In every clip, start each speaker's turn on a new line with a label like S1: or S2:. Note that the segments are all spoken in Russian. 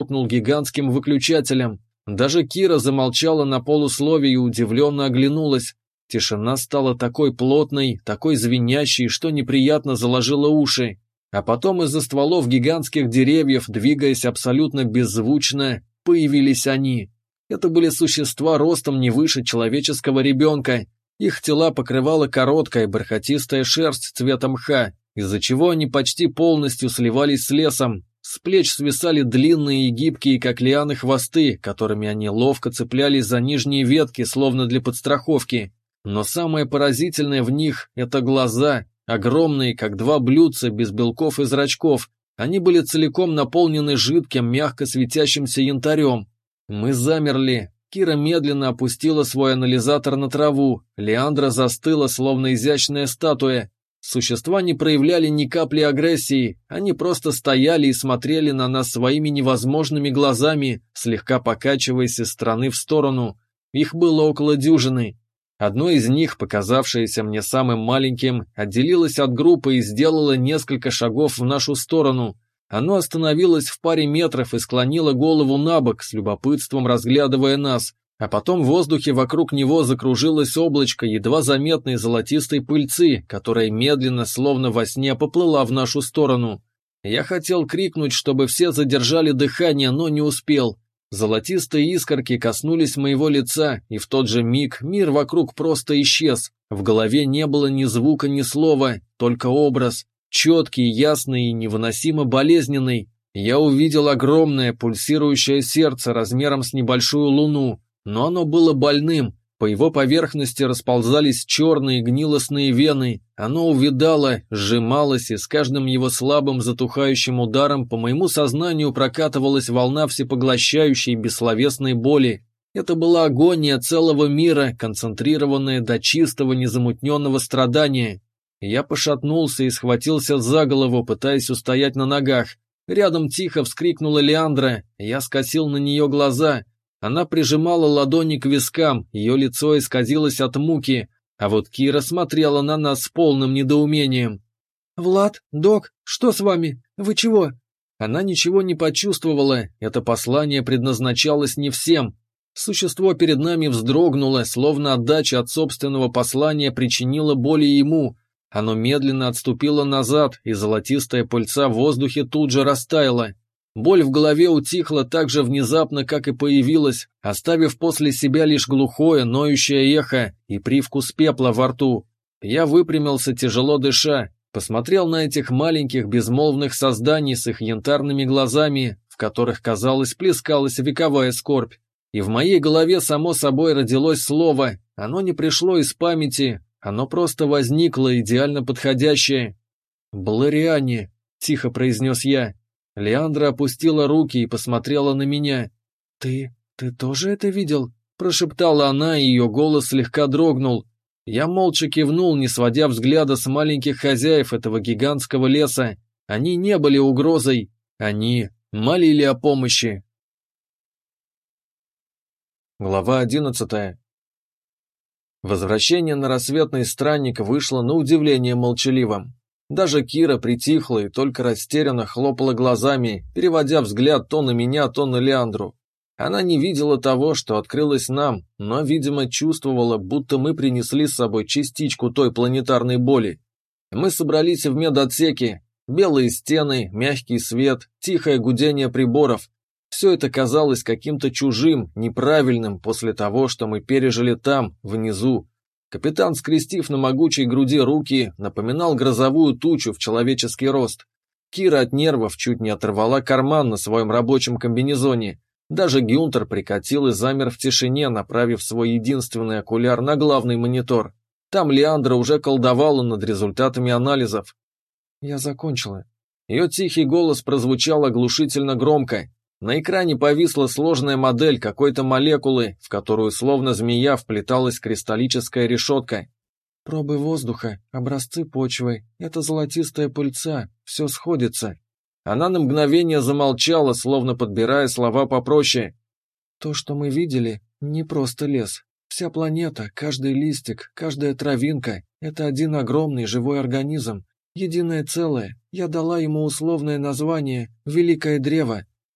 S1: щелкнул гигантским выключателем. Даже Кира замолчала на полусловие и удивленно оглянулась. Тишина стала такой плотной, такой звенящей, что неприятно заложила уши. А потом из-за стволов гигантских деревьев, двигаясь абсолютно беззвучно, появились они. Это были существа ростом не выше человеческого ребенка. Их тела покрывала короткая бархатистая шерсть цвета мха, из-за чего они почти полностью сливались с лесом. С плеч свисали длинные и гибкие, как лианы, хвосты, которыми они ловко цеплялись за нижние ветки, словно для подстраховки. Но самое поразительное в них – это глаза, огромные, как два блюдца, без белков и зрачков. Они были целиком наполнены жидким, мягко светящимся янтарем. Мы замерли. Кира медленно опустила свой анализатор на траву. Леандра застыла, словно изящная статуя. Существа не проявляли ни капли агрессии. Они просто стояли и смотрели на нас своими невозможными глазами, слегка покачиваясь из стороны в сторону. Их было около дюжины. Одно из них, показавшееся мне самым маленьким, отделилось от группы и сделало несколько шагов в нашу сторону. Оно остановилось в паре метров и склонило голову набок, с любопытством разглядывая нас, а потом в воздухе вокруг него закружилось облачко едва заметной золотистой пыльцы, которая медленно, словно во сне, поплыла в нашу сторону. Я хотел крикнуть, чтобы все задержали дыхание, но не успел. Золотистые искорки коснулись моего лица, и в тот же миг мир вокруг просто исчез. В голове не было ни звука, ни слова, только образ. Четкий, ясный и невыносимо болезненный. Я увидел огромное пульсирующее сердце размером с небольшую луну, но оно было больным. По его поверхности расползались черные гнилостные вены. Оно увядало, сжималось, и с каждым его слабым затухающим ударом по моему сознанию прокатывалась волна всепоглощающей бессловесной боли. Это была агония целого мира, концентрированная до чистого незамутненного страдания. Я пошатнулся и схватился за голову, пытаясь устоять на ногах. Рядом тихо вскрикнула Леандра. Я скосил на нее глаза. Она прижимала ладони к вискам, ее лицо исказилось от муки, а вот Кира смотрела на нас с полным недоумением. «Влад, док, что с вами? Вы чего?» Она ничего не почувствовала, это послание предназначалось не всем. Существо перед нами вздрогнуло, словно отдача от собственного послания причинила боль ему. Оно медленно отступило назад, и золотистая пыльца в воздухе тут же растаяла. Боль в голове утихла так же внезапно, как и появилась, оставив после себя лишь глухое, ноющее эхо и привкус пепла во рту. Я выпрямился, тяжело дыша, посмотрел на этих маленьких безмолвных созданий с их янтарными глазами, в которых, казалось, плескалась вековая скорбь. И в моей голове само собой родилось слово, оно не пришло из памяти, оно просто возникло, идеально подходящее. «Балариане», — тихо произнес я. Леандра опустила руки и посмотрела на меня. «Ты тоже это видел?» – прошептала она, и ее голос слегка дрогнул. Я молча кивнул, не сводя взгляда с маленьких хозяев этого гигантского леса. Они не были угрозой, они молили о помощи. Глава 11. Возвращение на рассветный странник вышло на удивление молчаливым. Даже Кира притихла и только растерянно хлопала глазами, переводя взгляд то на меня, то на Леандру. Она не видела того, что открылось нам, но, видимо, чувствовала, будто мы принесли с собой частичку той планетарной боли. Мы собрались в медотсеке. Белые стены, мягкий свет, тихое гудение приборов. Все это казалось каким-то чужим, неправильным после того, что мы пережили там, внизу. Капитан, скрестив на могучей груди руки, напоминал грозовую тучу в человеческий рост. Кира от нервов чуть не оторвала карман на своем рабочем комбинезоне. Даже Гюнтер прикатил и замер в тишине, направив свой единственный окуляр на главный монитор. Там Леандра уже колдовала над результатами анализов. «Я закончила». Ее тихий голос прозвучал оглушительно громко. На экране повисла сложная модель какой-то молекулы, в которую словно змея вплеталась кристаллическая решетка. «Пробы воздуха, образцы почвы, это золотистая пыльца, все сходится». Она на мгновение замолчала, словно подбирая слова попроще. «То, что мы видели, не просто лес. Вся планета, каждый листик, каждая травинка — это один огромный живой организм, единое целое. Я дала ему условное название «Великое древо».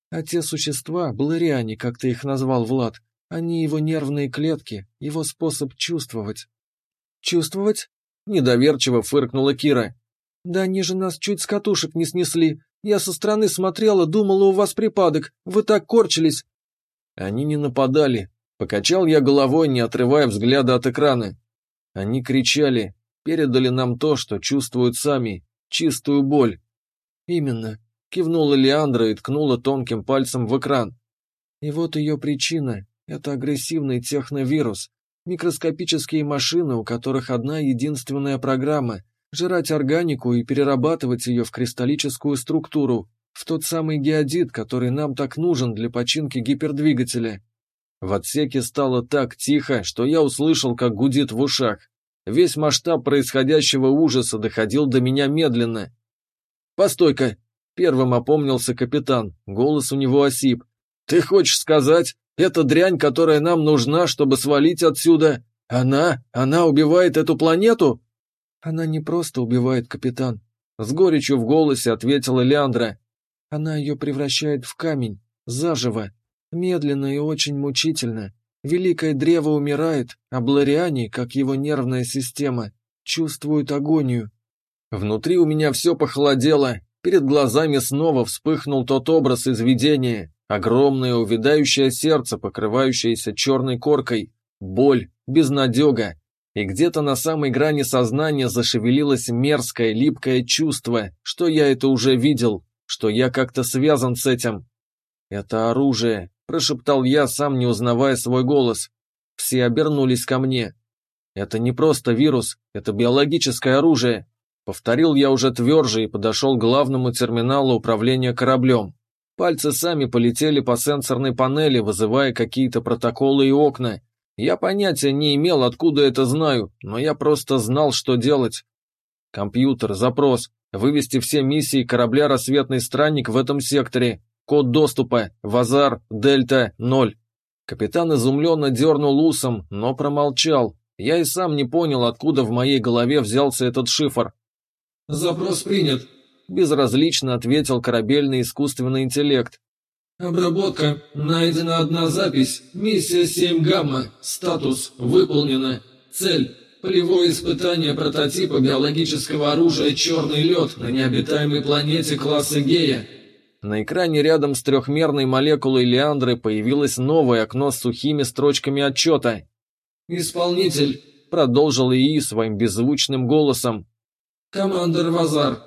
S2: А те существа, блэриане, как ты их назвал, Влад, они его нервные клетки, его способ чувствовать». «Чувствовать?» — недоверчиво фыркнула Кира. «Да они же нас чуть с катушек не снесли. Я со стороны смотрела, думала, у вас припадок. Вы так корчились».
S1: «Они не нападали», — покачал я головой, не отрывая взгляда от экрана. «Они кричали, передали нам то, что чувствуют сами, чистую боль».
S2: «Именно», —
S1: кивнула Леандра и ткнула тонким пальцем в экран.
S2: «И вот ее причина. Это агрессивный техновирус. Микроскопические машины, у которых одна единственная программа – жрать органику и перерабатывать ее в кристаллическую структуру, в тот самый геодит, который нам так нужен для починки гипердвигателя».
S1: В отсеке стало так тихо, что я услышал, как гудит в ушах. Весь масштаб происходящего ужаса доходил до меня медленно. «Постой-ка!» — первым опомнился капитан, голос у него осип. «Ты хочешь сказать, эта дрянь, которая нам нужна, чтобы свалить отсюда, она убивает эту планету?»
S2: «Она не просто убивает, капитан»,
S1: — с горечью в голосе ответила Леандра.
S2: «Она ее превращает в камень, заживо, медленно и очень мучительно. Великое древо умирает, а блэриане, как его нервная система, чувствуют агонию».
S1: Внутри у меня все похолодело, перед глазами снова вспыхнул тот образ из видения. Огромное увядающее сердце, покрывающееся черной коркой, боль, безнадега. И где-то на самой грани сознания зашевелилось мерзкое, липкое чувство, что я это уже видел, что я как-то связан с этим. «Это оружие», — прошептал я, сам не узнавая свой голос. Все обернулись ко мне. «Это не просто вирус, это биологическое оружие», — повторил я уже тверже и подошел к главному терминалу управления кораблем. Пальцы сами полетели по сенсорной панели, вызывая какие-то протоколы и окна. Я понятия не имел, откуда это знаю, но я просто знал, что делать. Компьютер, запрос, вывести все миссии корабля «Рассветный странник» в этом секторе. Код доступа, Вазар, Дельта, 0. Капитан изумленно дернул усом, но промолчал. Я и сам не понял, откуда в моей голове взялся этот шифр.
S3: «Запрос принят»,
S1: — безразлично ответил корабельный искусственный интеллект.
S3: «Обработка. Найдена одна запись. Миссия 7 Гамма. Статус. Выполнена. Цель. Полевое испытание прототипа биологического оружия «Черный лед» на необитаемой планете класса Гея».
S1: На экране рядом с трехмерной молекулой Леандры появилось новое окно с сухими строчками отчета.
S3: «Исполнитель»,
S1: — продолжил ИИ своим беззвучным голосом.
S3: «Командор Вазар».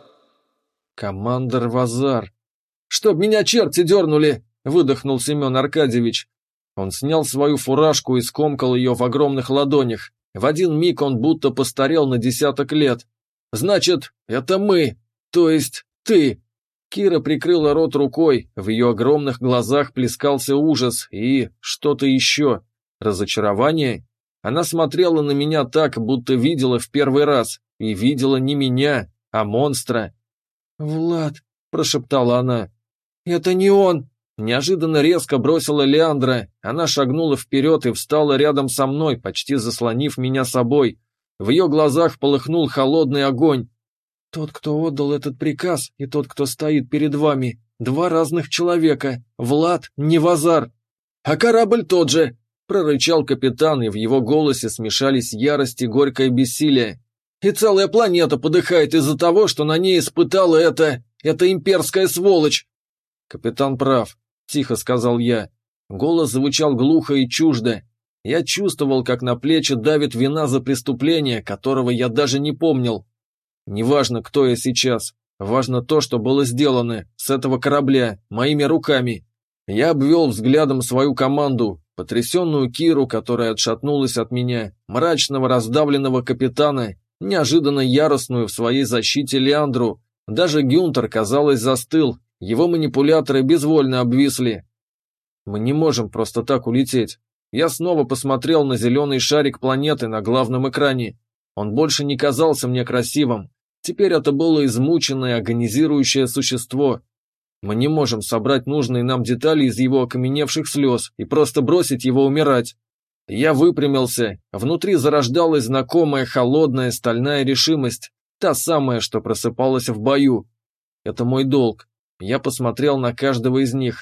S1: «Командор Вазар». «Чтоб меня черти дернули!» — выдохнул Семен Аркадьевич. Он снял свою фуражку и скомкал ее в огромных ладонях. В один миг он будто постарел на 10 лет. «Значит, это мы, то есть ты!» Кира прикрыла рот рукой, в ее огромных глазах плескался ужас и что-то еще. Разочарование? Она смотрела на меня так, будто видела в первый раз, и видела не меня, а монстра.
S2: «Влад»,
S1: — прошептала она.
S2: «Это не он!»
S1: Неожиданно резко бросила Леандра. Она шагнула вперед и встала рядом со мной, почти заслонив меня собой. В ее глазах полыхнул холодный огонь.
S2: «Тот, кто отдал этот приказ, и тот, кто стоит перед вами, два разных человека. Влад, не Вазар!»
S1: «А корабль тот же!» — прорычал капитан, и в его голосе смешались ярость и горькое бессилие. «И целая планета подыхает из-за того, что на ней испытала эта имперская сволочь!» «Капитан прав», — тихо сказал я. Голос звучал глухо и чуждо. Я чувствовал, как на плечи давит вина за преступление, которого я даже не помнил. Неважно, кто я сейчас, важно то, что было сделано с этого корабля, моими руками. Я обвел взглядом свою команду, потрясенную Киру, которая отшатнулась от меня, мрачного раздавленного капитана, неожиданно яростную в своей защите Леандру. Даже Гюнтер, казалось, застыл, его манипуляторы безвольно обвисли. Мы не можем просто так улететь. Я снова посмотрел на зеленый шарик планеты на главном экране. Он больше не казался мне красивым. Теперь это было измученное, агонизирующее существо. Мы не можем собрать нужные нам детали из его окаменевших слез и просто бросить его умирать. Я выпрямился. Внутри зарождалась знакомая холодная стальная решимость. Та самая, что просыпалась в бою. Это мой долг. Я посмотрел на каждого из них.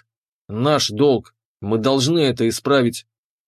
S1: Наш долг. Мы должны это исправить.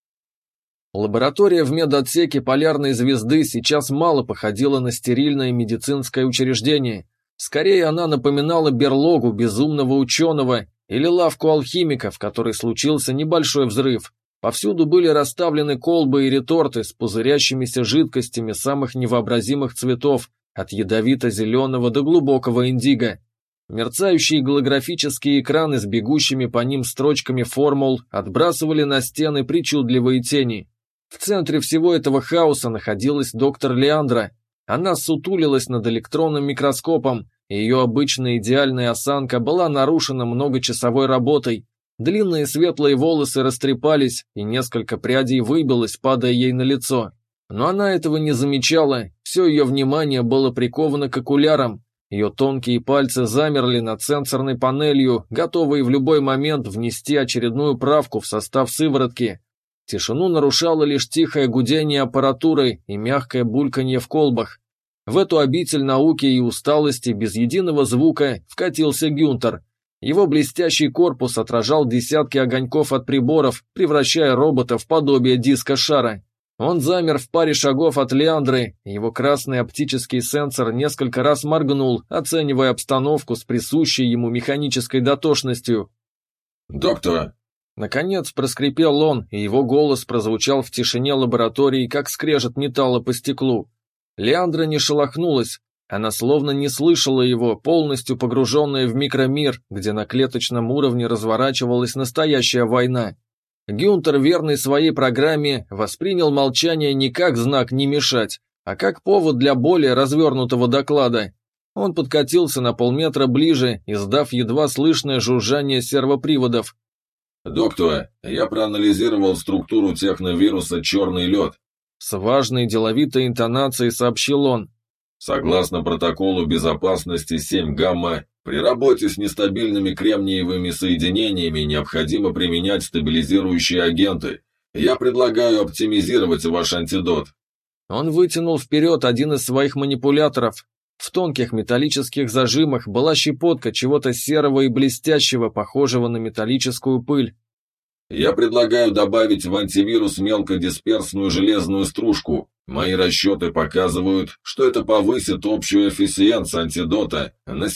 S1: Лаборатория в медотсеке Полярной звезды сейчас мало походила на стерильное медицинское учреждение. Скорее, она напоминала берлогу безумного ученого или лавку алхимика, в которой случился небольшой взрыв. Повсюду были расставлены колбы и реторты с пузырящимися жидкостями самых невообразимых цветов, от ядовито-зеленого до глубокого индиго. Мерцающие голографические экраны с бегущими по ним строчками формул отбрасывали на стены причудливые тени. В центре всего этого хаоса находилась доктор Леандра. Она сутулилась над электронным микроскопом, и ее обычная идеальная осанка была нарушена многочасовой работой. Длинные светлые волосы растрепались, и несколько прядей выбилось, падая ей на лицо. Но она этого не замечала, все ее внимание было приковано к окулярам. Ее тонкие пальцы замерли над сенсорной панелью, готовые в любой момент внести очередную правку в состав сыворотки. Тишину нарушало лишь тихое гудение аппаратуры и мягкое бульканье в колбах. В эту обитель науки и усталости без единого звука вкатился Гюнтер. Его блестящий корпус отражал десятки огоньков от приборов, превращая робота в подобие диска-шара. Он замер в паре шагов от Леандры, его красный оптический сенсор несколько раз моргнул, оценивая обстановку с присущей ему механической дотошностью.
S4: «Доктор!»
S1: Наконец проскрипел он, и его голос прозвучал в тишине лаборатории, как скрежет металла по стеклу. Леандра не шелохнулась, она словно не слышала его, полностью погруженная в микромир, где на клеточном уровне разворачивалась настоящая война. Гюнтер, верный своей программе, воспринял молчание не как знак «не мешать», а как повод для более развернутого доклада. Он подкатился на полметра ближе, издав едва слышное жужжание сервоприводов.
S4: «Доктор, я проанализировал структуру техновируса «Черный лед».
S1: С важной деловитой интонацией сообщил он.
S4: Согласно протоколу безопасности 7 гамма, при работе с нестабильными кремниевыми соединениями необходимо применять стабилизирующие агенты. Я предлагаю оптимизировать ваш антидот».
S1: Он вытянул вперед один из своих манипуляторов. В тонких металлических зажимах была щепотка чего-то серого и блестящего, похожего на металлическую пыль.
S4: «Я предлагаю добавить в антивирус мелкодисперсную железную стружку. Мои расчеты показывают, что это повысит общую эффициенцию антидота на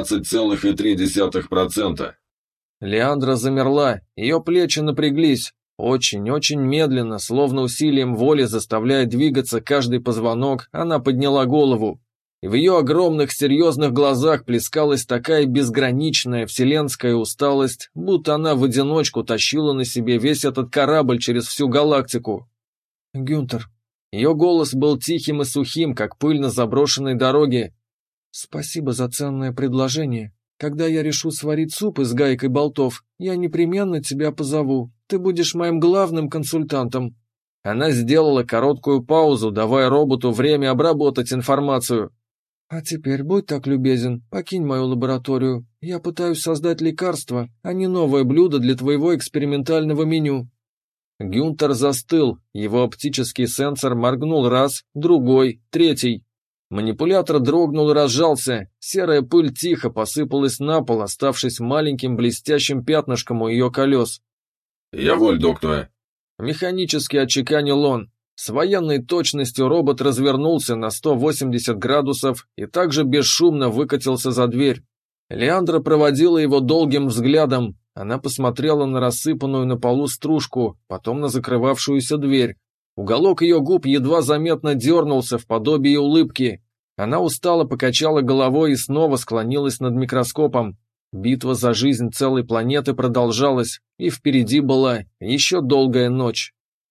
S4: 17,3%.
S1: Леандра замерла, ее плечи напряглись. Очень-очень медленно, словно усилием воли заставляя двигаться каждый позвонок, она подняла голову. И в ее огромных серьезных глазах плескалась такая безграничная вселенская усталость, будто она в одиночку тащила на себе весь этот корабль через всю галактику. «Гюнтер». Ее голос был тихим и сухим, как пыль на заброшенной дороге. «Спасибо за ценное предложение. Когда я решу сварить суп из гаек и болтов, я непременно тебя позову. Ты будешь моим главным консультантом». Она сделала короткую паузу, давая роботу время обработать информацию. «А теперь будь так любезен, покинь мою лабораторию. Я пытаюсь создать лекарство, а не новое блюдо для твоего экспериментального меню». Гюнтер застыл, его оптический сенсор моргнул раз, другой, третий. Манипулятор дрогнул и разжался, серая пыль тихо посыпалась на пол, оставшись маленьким блестящим пятнышком у ее колес.
S4: «Я воль, доктор».
S1: Механически отчеканил он. С военной точностью робот развернулся на 180 градусов и также бесшумно выкатился за дверь. Леандра проводила его долгим взглядом. Она посмотрела на рассыпанную на полу стружку, потом на закрывавшуюся дверь. Уголок ее губ едва заметно дернулся в подобии улыбки. Она устало покачала головой и снова склонилась над микроскопом. Битва за жизнь целой планеты продолжалась, и впереди была еще долгая ночь.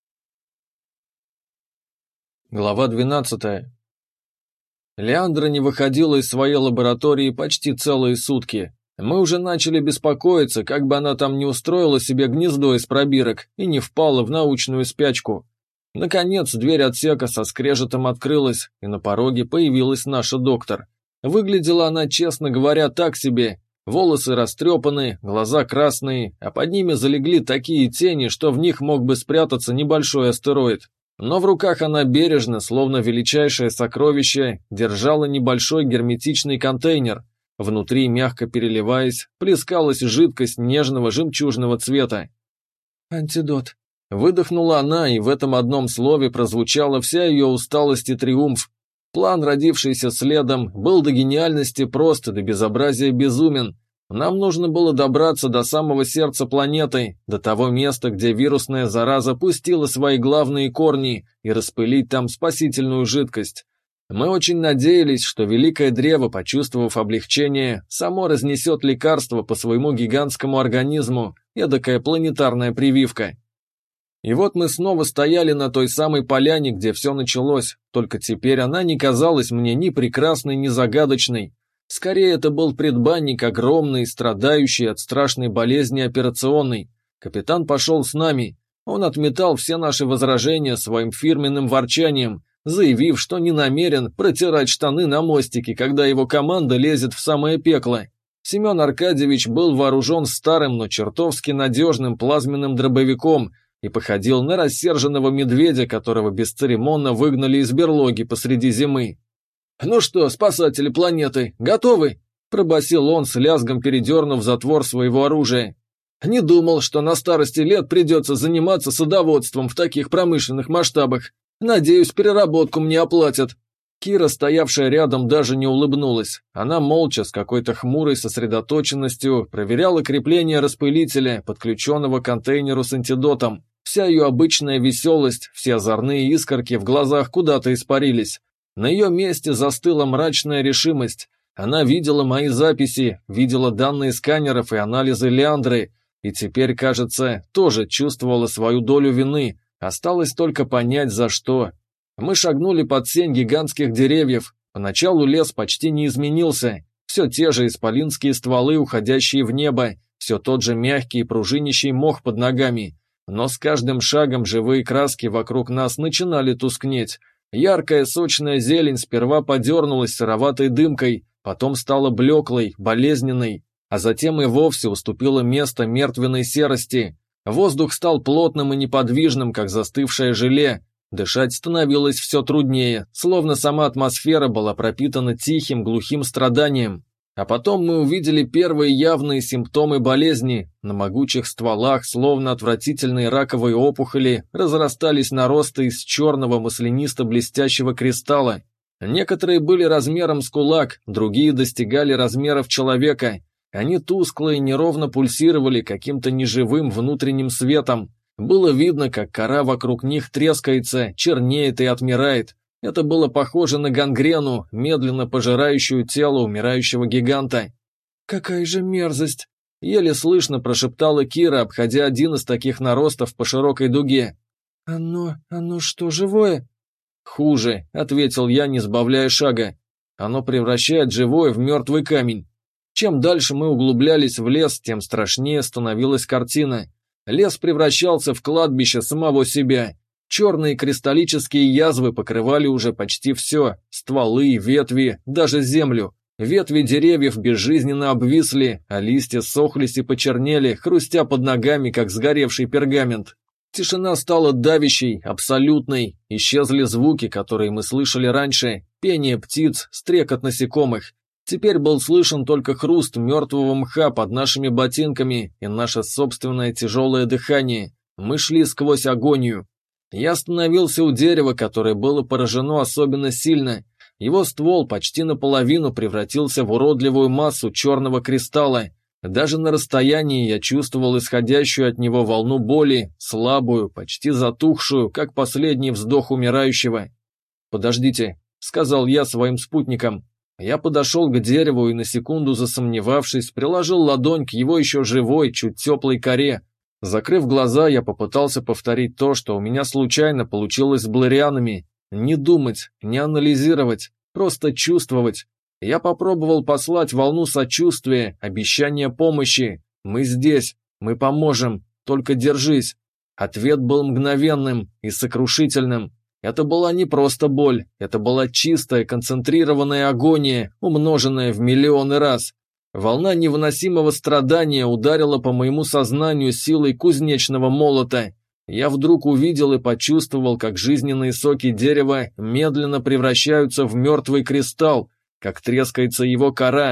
S1: Глава 12. Леандра не выходила из своей лаборатории почти целые сутки. Мы уже начали беспокоиться, как бы она там не устроила себе гнездо из пробирок и не впала в научную спячку. Наконец, дверь отсека со скрежетом открылась, и на пороге появилась наша доктор. Выглядела она, честно говоря, так себе. Волосы растрепаны, глаза красные, а под ними залегли такие тени, что в них мог бы спрятаться небольшой астероид. Но в руках она бережно, словно величайшее сокровище, держала небольшой герметичный контейнер. Внутри, мягко переливаясь, плескалась жидкость нежного жемчужного цвета.
S2: «Антидот»,
S1: — выдохнула она, и в этом одном слове прозвучала вся ее усталость и триумф. План, родившийся следом, был до гениальности прост и до безобразия безумен. Нам нужно было добраться до самого сердца планеты, до того места, где вирусная зараза пустила свои главные корни, и распылить там спасительную жидкость. Мы очень надеялись, что Великое Древо, почувствовав облегчение, само разнесет лекарство по своему гигантскому организму, эдакая планетарная прививка. И вот мы снова стояли на той самой поляне, где все началось, только теперь она не казалась мне ни прекрасной, ни загадочной. Скорее, это был предбанник огромный, страдающий от страшной болезни операционной. Капитан пошел с нами. Он отметал все наши возражения своим фирменным ворчанием, заявив, что не намерен протирать штаны на мостике, когда его команда лезет в самое пекло. Семен Аркадьевич был вооружен старым, но чертовски надежным плазменным дробовиком и походил на рассерженного медведя, которого бесцеремонно выгнали из берлоги посреди зимы. «Ну что, спасатели планеты, готовы?» – пробасил он, с лязгом передернув затвор своего оружия. «Не думал, что на старости лет придется заниматься садоводством в таких промышленных масштабах. Надеюсь, переработку мне оплатят». Кира, стоявшая рядом, даже не улыбнулась. Она молча, с какой-то хмурой сосредоточенностью, проверяла крепление распылителя, подключенного к контейнеру с антидотом. Вся ее обычная веселость, все озорные искорки в глазах куда-то испарились. На ее месте застыла мрачная решимость. Она видела мои записи, видела данные сканеров и анализы Леандры, и теперь, кажется, тоже чувствовала свою долю вины. Осталось только понять, за что. Мы шагнули под сень гигантских деревьев. Поначалу лес почти не изменился. Все те же исполинские стволы, уходящие в небо, все тот же мягкий и пружинящий мох под ногами. Но с каждым шагом живые краски вокруг нас начинали тускнеть. Яркая сочная зелень сперва подернулась сыроватой дымкой, потом стала блеклой, болезненной, а затем и вовсе уступила место мертвенной серости. Воздух стал плотным и неподвижным, как застывшее желе. Дышать становилось все труднее, словно сама атмосфера была пропитана тихим, глухим страданием. А потом мы увидели первые явные симптомы болезни. На могучих стволах, словно отвратительные раковые опухоли, разрастались наросты из черного маслянисто-блестящего кристалла. Некоторые были размером с кулак, другие достигали размеров человека. Они тускло и неровно пульсировали каким-то неживым внутренним светом. Было видно, как кора вокруг них трескается, чернеет и отмирает. Это было похоже на гангрену, медленно пожирающую тело умирающего гиганта.
S2: «Какая же мерзость!»
S1: — еле слышно прошептала Кира, обходя один из таких наростов по широкой дуге.
S2: «Оно что, живое?»
S1: «Хуже», — ответил я, не сбавляя шага. «Оно превращает живое в мертвый камень». Чем дальше мы углублялись в лес, тем страшнее становилась картина. Лес превращался в кладбище самого себя. Черные кристаллические язвы покрывали уже почти все – стволы, ветви, даже землю. Ветви деревьев безжизненно обвисли, а листья сохлись и почернели, хрустя под ногами, как сгоревший пергамент. Тишина стала давящей, абсолютной. Исчезли звуки, которые мы слышали раньше – пение птиц, стрекот насекомых. Теперь был слышен только хруст мертвого мха под нашими ботинками и наше собственное тяжелое дыхание. Мы шли сквозь агонию. Я остановился у дерева, которое было поражено особенно сильно. Его ствол почти наполовину превратился в уродливую массу черного кристалла. Даже на расстоянии я чувствовал исходящую от него волну боли, слабую, почти затухшую, как последний вздох умирающего. «Подождите», — сказал я своим спутникам. Я подошел к дереву и, на секунду засомневавшись, приложил ладонь к его еще живой, чуть теплой коре. Закрыв глаза, я попытался повторить то, что у меня случайно получилось с блэрианами. Не думать, не анализировать, просто чувствовать. Я попробовал послать волну сочувствия, обещания помощи. «Мы здесь, мы поможем, только держись». Ответ был мгновенным и сокрушительным. Это была не просто боль, это была чистая, концентрированная агония, умноженная в миллионы раз. Волна невыносимого страдания ударила по моему сознанию силой кузнечного молота. Я вдруг увидел и почувствовал, как жизненные соки дерева медленно превращаются в мертвый кристалл, как трескается его кора,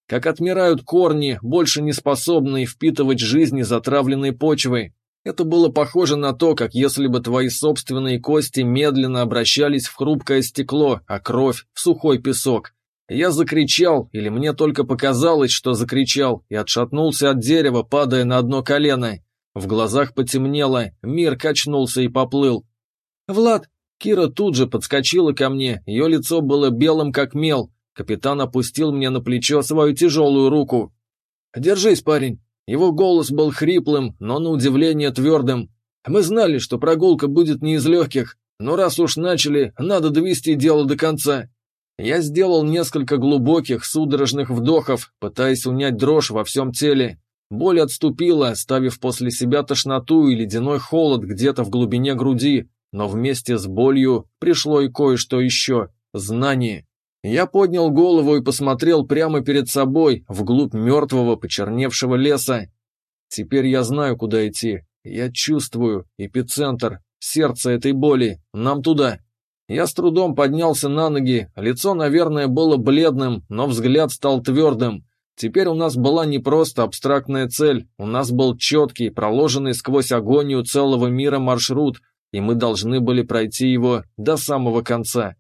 S1: как отмирают корни, больше не способные впитывать жизни затравленной почвы. Это было похоже на то, как если бы твои собственные кости медленно обращались в хрупкое стекло, а кровь – в сухой песок. Я закричал, или мне только показалось, что закричал, и отшатнулся от дерева, падая на одно колено. В глазах потемнело, мир качнулся и поплыл. «Влад!» Кира тут же подскочила ко мне, ее лицо было белым как мел. Капитан опустил мне на плечо свою тяжелую руку. «Держись, парень!» Его голос был хриплым, но на удивление твердым. «Мы знали, что прогулка будет не из легких, но раз уж начали, надо довести дело до конца». Я сделал несколько глубоких, судорожных вдохов, пытаясь унять дрожь во всем теле. Боль отступила, оставив после себя тошноту и ледяной холод где-то в глубине груди, но вместе с болью пришло и кое-что еще – знание. Я поднял голову и посмотрел прямо перед собой, вглубь мертвого, почерневшего леса. Теперь я знаю, куда идти. Я чувствую эпицентр, сердце этой боли. Нам туда. Я с трудом поднялся на ноги, лицо, наверное, было бледным, но взгляд стал твердым. Теперь у нас была не просто абстрактная цель, у нас был четкий, проложенный сквозь агонию целого мира маршрут, и мы должны были пройти его до самого конца.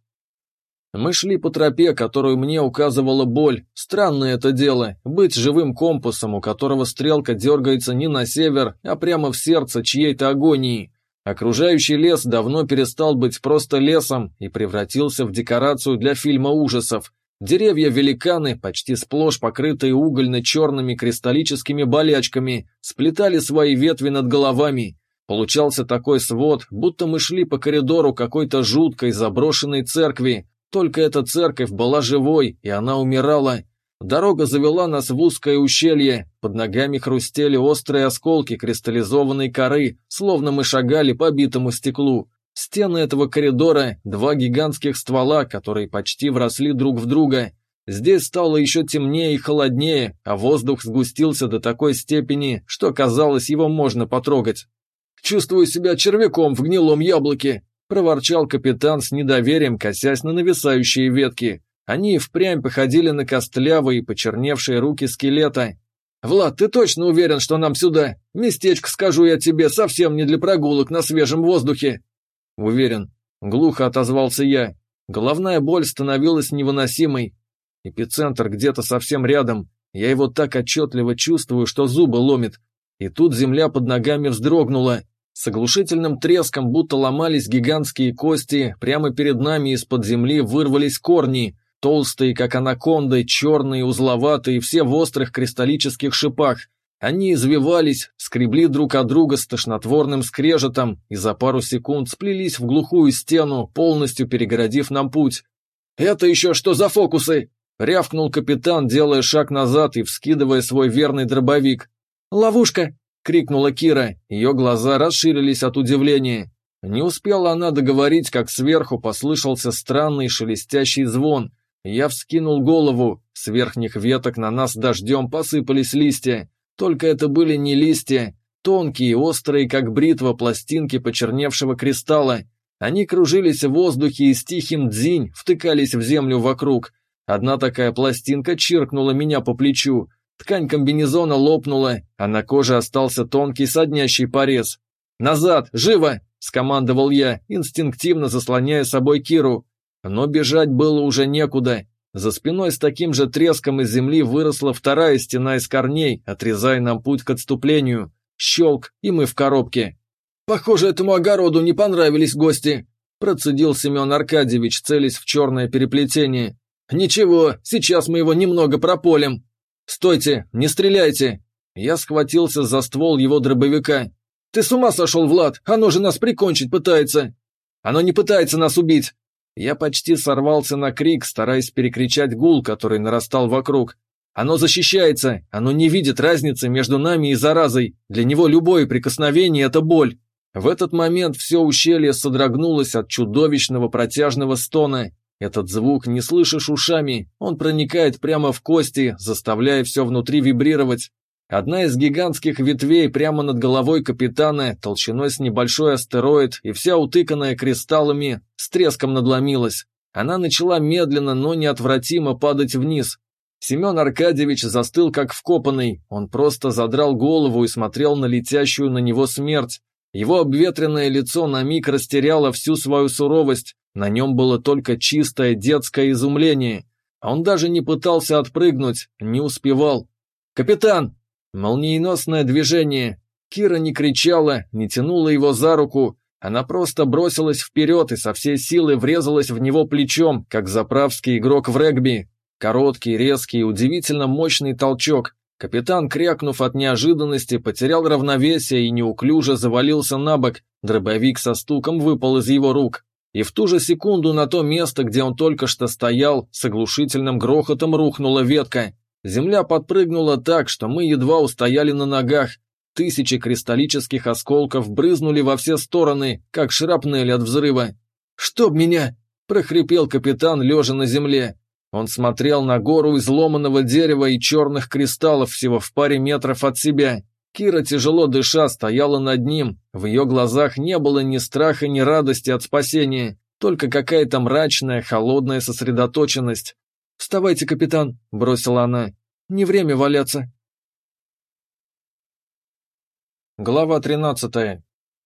S1: Мы шли по тропе, которую мне указывала боль. Странное это дело, быть живым компасом, у которого стрелка дергается не на север, а прямо в сердце чьей-то агонии. Окружающий лес давно перестал быть просто лесом и превратился в декорацию для фильма ужасов. Деревья-великаны, почти сплошь покрытые угольно-черными кристаллическими болячками, сплетали свои ветви над головами. Получался такой свод, будто мы шли по коридору какой-то жуткой заброшенной церкви, только эта церковь была живой, и она умирала. Дорога завела нас в узкое ущелье, под ногами хрустели острые осколки кристаллизованной коры, словно мы шагали по битому стеклу. Стены этого коридора – два гигантских ствола, которые почти вросли друг в друга. Здесь стало еще темнее и холоднее, а воздух сгустился до такой степени, что казалось, его можно потрогать. «Чувствую себя червяком в гнилом яблоке», – проворчал капитан с недоверием, косясь на нависающие ветки. Они впрямь походили на костлявые и почерневшие руки скелета. «Влад, ты точно уверен, что нам сюда? Местечко, скажу я тебе, совсем не для прогулок на свежем воздухе». «Уверен», — глухо отозвался я. Головная боль становилась невыносимой. Эпицентр где-то совсем рядом. Я его так отчетливо чувствую, что зубы ломит. И тут земля под ногами вздрогнула. С оглушительным треском, будто ломались гигантские кости, прямо перед нами из-под земли вырвались корни. Толстые, как анаконды, черные, узловатые, все в острых кристаллических шипах. Они извивались, скребли друг от друга с тошнотворным скрежетом и за пару секунд сплелись в глухую стену, полностью перегородив нам путь. «Это еще что за фокусы?» — рявкнул капитан, делая шаг назад и вскидывая свой верный дробовик. «Ловушка!» — крикнула Кира, ее глаза расширились от удивления. Не успела она договорить, как сверху послышался странный шелестящий звон. Я вскинул голову, с верхних веток на нас дождем посыпались листья. Только это были не листья, тонкие, острые, как бритва, пластинки почерневшего кристалла. Они кружились в воздухе и с тихим дзинь втыкались в землю вокруг. Одна такая пластинка чиркнула меня по плечу. Ткань комбинезона лопнула, а на коже остался тонкий соднящий порез. «Назад! Живо!» — скомандовал я, инстинктивно заслоняя собой Киру. Но бежать было уже некуда. За спиной с таким же треском из земли выросла вторая стена из корней, отрезая нам путь к отступлению. Щелк, и мы в коробке. «Похоже, этому огороду не понравились гости», – процедил Семен Аркадьевич, целясь в черное переплетение. «Ничего, сейчас мы его немного прополим». «Стойте, не стреляйте!» Я схватился за ствол его дробовика. «Ты с ума сошел, Влад? Оно же нас прикончить пытается!» «Оно не пытается нас убить!» Я почти сорвался на крик, стараясь перекричать гул, который нарастал вокруг. «Оно защищается! Оно не видит разницы между нами и заразой! Для него любое прикосновение – это боль!» В этот момент все ущелье содрогнулось от чудовищного протяжного стона. Этот звук не слышишь ушами, он проникает прямо в кости, заставляя все внутри вибрировать. Одна из гигантских ветвей прямо над головой капитана, толщиной с небольшой астероид и вся утыканная кристаллами, с треском надломилась. Она начала медленно, но неотвратимо падать вниз. Семен Аркадьевич застыл как вкопанный, он просто задрал голову и смотрел на летящую на него смерть. Его обветренное лицо на миг растеряло всю свою суровость, на нем было только чистое детское изумление. Он даже не пытался отпрыгнуть, не успевал. «Капитан!» Молниеносное движение. Кира не кричала, не тянула его за руку, она просто бросилась вперед и со всей силы врезалась в него плечом, как заправский игрок в регби. Короткий, резкий, удивительно мощный толчок. Капитан, крякнув от неожиданности, потерял равновесие и неуклюже завалился на бок, дробовик со стуком выпал из его рук. И в ту же секунду на то место, где он только что стоял, с оглушительным грохотом рухнула ветка. Земля подпрыгнула так, что мы едва устояли на ногах. Тысячи кристаллических осколков брызнули во все стороны, как шрапнель от взрыва. «Чтоб меня!» – прохрипел капитан, лежа на земле. Он смотрел на гору изломанного дерева и черных кристаллов всего в паре метров от себя. Кира, тяжело дыша, стояла над ним. В ее глазах не было ни страха, ни радости от спасения, только какая-то мрачная, холодная сосредоточенность. «Вставайте, капитан», — бросила она. «Не время валяться». Глава 13.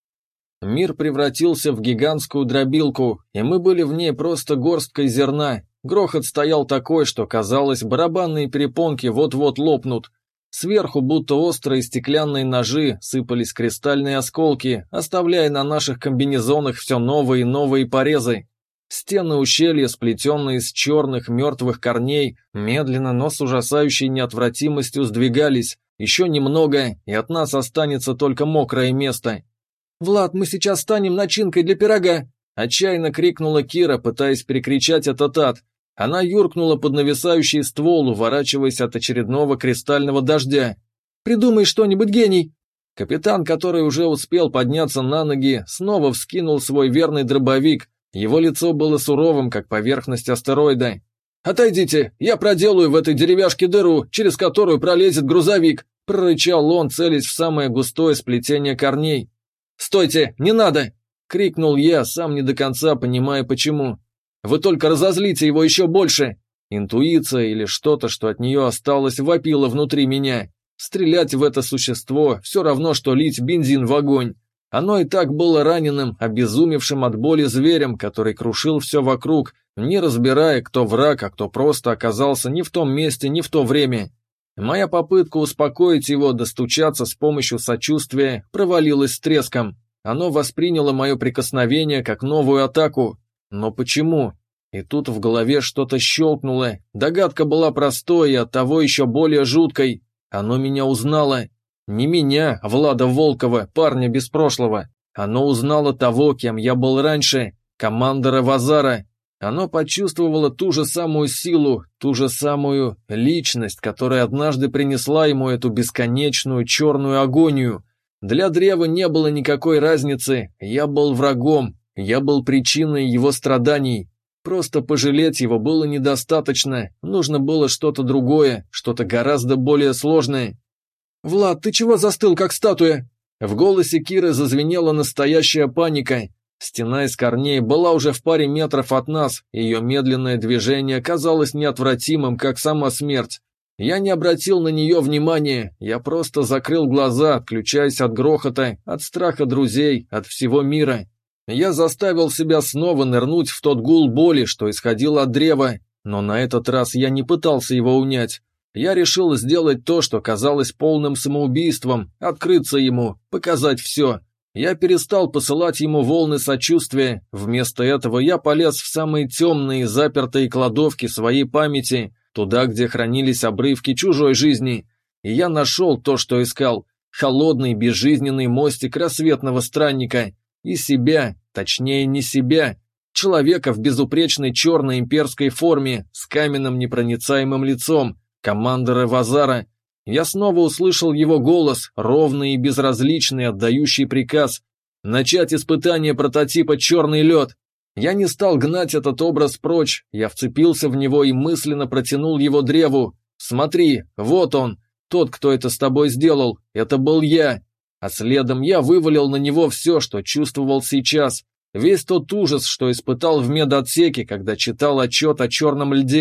S1: Мир превратился в гигантскую дробилку, и мы были в ней просто горсткой зерна. Грохот стоял такой, что, казалось, барабанные перепонки вот-вот лопнут. Сверху, будто острые стеклянные ножи, сыпались кристальные осколки, оставляя на наших комбинезонах все новые и новые порезы. Стены ущелья, сплетенные из черных мертвых корней, медленно, но с ужасающей неотвратимостью сдвигались. Еще немного, и от нас останется только мокрое место. «Влад, мы сейчас станем начинкой для пирога!» — отчаянно крикнула Кира, пытаясь перекричать этот ад. Она юркнула под нависающий ствол, уворачиваясь от очередного кристального дождя. «Придумай что-нибудь, гений!» Капитан, который уже успел подняться на ноги, снова вскинул свой верный дробовик. Его лицо было суровым, как поверхность астероида. «Отойдите, я проделаю в этой деревяшке дыру, через которую пролезет грузовик!» — прорычал он, целясь в самое густое сплетение корней. «Стойте, не надо!» — крикнул я, сам не до конца понимая почему. «Вы только разозлите его еще больше!» Интуиция или что-то, что от нее осталось, вопило внутри меня. Стрелять в это существо все равно, что лить бензин в огонь. Оно и так было раненым, обезумевшим от боли зверем, который крушил все вокруг, не разбирая, кто враг, а кто просто оказался не в том месте, не в то время. Моя попытка успокоить его, достучаться с помощью сочувствия, провалилась с треском. Оно восприняло мое прикосновение как новую атаку. Но почему? И тут в голове что-то щелкнуло. Догадка была простой и оттого еще более жуткой. Оно меня узнало. Не меня, а Влада Волкова, парня без прошлого. Оно узнало того, кем я был раньше, командора Вазара. Оно почувствовало ту же самую силу, ту же самую личность, которая однажды принесла ему эту бесконечную черную агонию. Для древа не было никакой разницы, я был врагом, я был причиной его страданий. Просто пожалеть его было недостаточно, нужно было что-то другое, что-то гораздо более сложное. «Влад, ты чего застыл, как статуя?» В голосе Киры зазвенела настоящая паника. Стена из корней была уже в паре метров от нас, ее медленное движение казалось неотвратимым, как сама смерть. Я не обратил на нее внимания, я просто закрыл глаза, отключаясь от грохота, от страха друзей, от всего мира. Я заставил себя снова нырнуть в тот гул боли, что исходил от древа, но на этот раз я не пытался его унять. Я решил сделать то, что казалось полным самоубийством, открыться ему, показать все. Я перестал посылать ему волны сочувствия, вместо этого я полез в самые темные и запертые кладовки своей памяти, туда, где хранились обрывки чужой жизни. И я нашел то, что искал, холодный безжизненный мостик рассветного странника. И себя, точнее не себя, человека в безупречной черной имперской форме, с каменным непроницаемым лицом, командора Вазара. Я снова услышал его голос, ровный и безразличный, отдающий приказ начать испытание прототипа «Черный лед». Я не стал гнать этот образ прочь, я вцепился в него и мысленно протянул его древу. «Смотри, вот он, тот, кто это с тобой сделал, это был я». А следом я вывалил на него все, что чувствовал сейчас, весь тот ужас, что испытал в медотсеке, когда читал отчет о черном льде.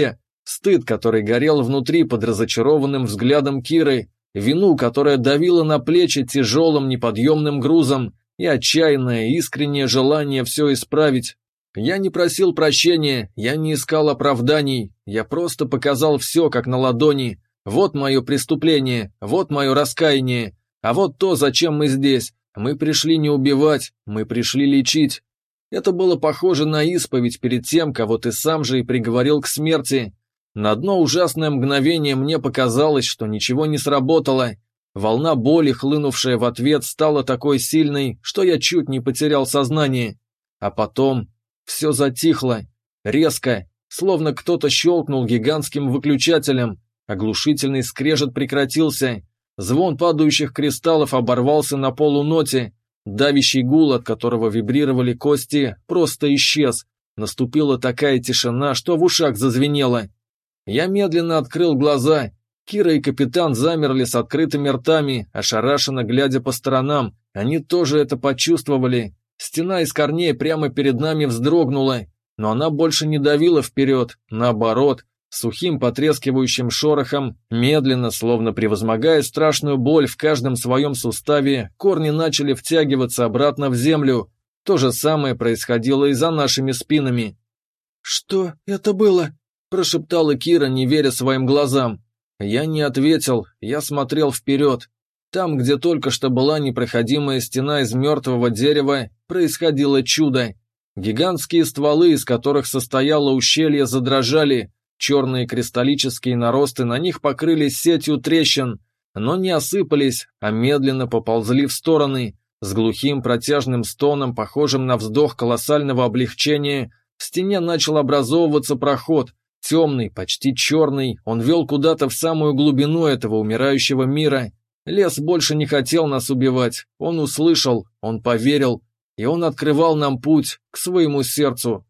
S1: Стыд, который горел внутри под разочарованным взглядом Киры, вину, которая давила на плечи тяжелым неподъемным грузом, и отчаянное искреннее желание все исправить. Я не просил прощения, я не искал оправданий, я просто показал все как на ладони. Вот мое преступление, вот мое раскаяние, а вот то, зачем мы здесь. Мы пришли не убивать, мы пришли лечить. Это было похоже на исповедь перед тем, кого ты сам же и приговорил к смерти. На одно ужасное мгновение мне показалось, что ничего не сработало. Волна боли, хлынувшая в ответ, стала такой сильной, что я чуть не потерял сознание. А потом все затихло, резко, словно кто-то щелкнул гигантским выключателем. Оглушительный скрежет прекратился. Звон падающих кристаллов оборвался на полуноте. Давящий гул, от которого вибрировали кости, просто исчез. Наступила такая тишина, что в ушах зазвенело. Я медленно открыл глаза. Кира и капитан замерли с открытыми ртами, ошарашенно глядя по сторонам. Они тоже это почувствовали. Стена из корней прямо перед нами вздрогнула, но она больше не давила вперед, наоборот, сухим потрескивающим шорохом, медленно, словно превозмогая страшную боль в каждом своем суставе, корни начали втягиваться обратно в землю. То же самое происходило и за нашими спинами.
S2: «Что это было?» –
S1: прошептала Кира, не веря своим глазам. Я не ответил, я смотрел вперед. Там, где только что была непроходимая стена из мертвого дерева, происходило чудо. Гигантские стволы, из которых состояло ущелье, задрожали, черные кристаллические наросты на них покрылись сетью трещин, но не осыпались, а медленно поползли в стороны. С глухим протяжным стоном, похожим на вздох колоссального облегчения, в стене начал образовываться проход. Темный, почти черный, он вел куда-то в самую глубину этого умирающего мира. Лес больше не хотел нас убивать, он услышал, он поверил, и он открывал нам путь к своему сердцу.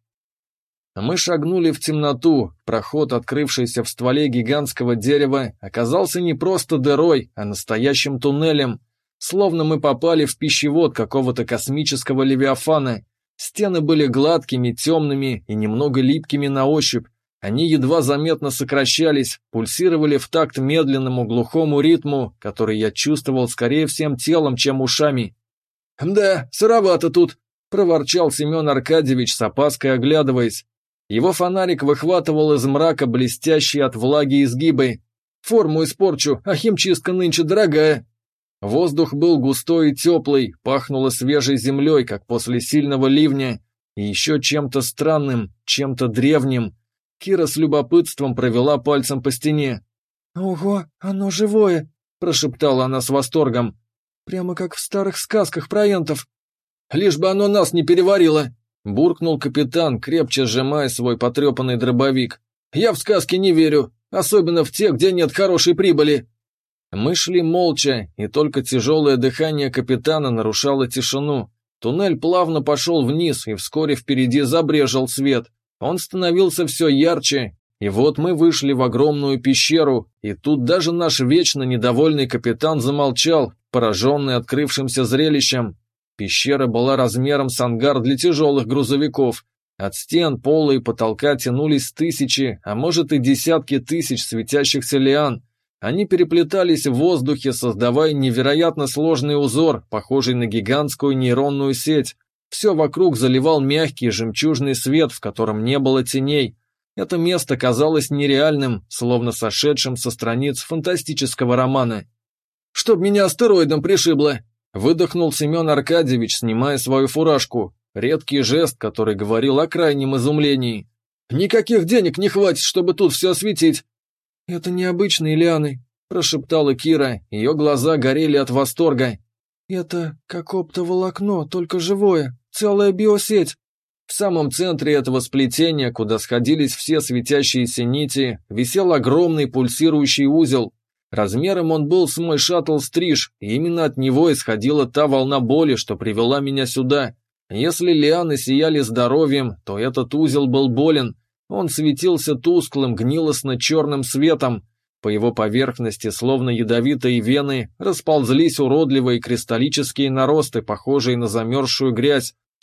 S1: Мы шагнули в темноту, проход, открывшийся в стволе гигантского дерева, оказался не просто дырой, а настоящим туннелем, словно мы попали в пищевод какого-то космического левиафана. Стены были гладкими, темными и немного липкими на ощупь. Они едва заметно сокращались, пульсировали в такт медленному глухому ритму, который я чувствовал скорее всем телом, чем ушами. «Да, сыровато тут», – проворчал Семен Аркадьевич с опаской оглядываясь. Его фонарик выхватывал из мрака блестящие от влаги изгибы. «Форму испорчу, а химчистка нынче дорогая». Воздух был густой и теплый, пахнуло свежей землей, как после сильного ливня, и еще чем-то странным, чем-то древним. Кира с любопытством провела пальцем по стене.
S2: «Ого, оно живое!» –
S1: прошептала она с восторгом.
S2: «Прямо как в старых сказках про энтов».
S1: «Лишь бы оно нас не переварило!» – буркнул капитан, крепче сжимая свой потрепанный дробовик. «Я в сказки не верю, особенно в те, где нет хорошей прибыли». Мы шли молча, и только тяжелое дыхание капитана нарушало тишину. Туннель плавно пошел вниз, и вскоре впереди забрежил свет. Он становился все ярче, и вот мы вышли в огромную пещеру, и тут даже наш вечно недовольный капитан замолчал, пораженный открывшимся зрелищем. Пещера была размером с ангар для тяжелых грузовиков. От стен, пола и потолка тянулись тысячи, а может и десятки тысяч светящихся лиан. Они переплетались в воздухе, создавая невероятно сложный узор, похожий на гигантскую нейронную сеть. Все вокруг заливал мягкий жемчужный свет, в котором не было теней. Это место казалось нереальным, словно сошедшим со страниц фантастического романа. «Чтоб меня астероидом пришибло!» – выдохнул Семен Аркадьевич, снимая свою фуражку. Редкий жест, который говорил о крайнем изумлении. «Никаких денег не хватит, чтобы тут все осветить!»
S2: «Это необычные лианы», –
S1: прошептала Кира, ее глаза горели от восторга.
S2: «Это как оптоволокно, только живое, целая биосеть».
S1: В самом центре этого сплетения, куда сходились все светящиеся нити, висел огромный пульсирующий узел. Размером он был с мой шаттл-стриж, и именно от него исходила та волна боли, что привела меня сюда. Если лианы сияли здоровьем, то этот узел был болен. Он светился тусклым, гнилостно-черным светом. По его поверхности, словно ядовитые вены, расползлись уродливые кристаллические наросты, похожие на замерзшую грязь.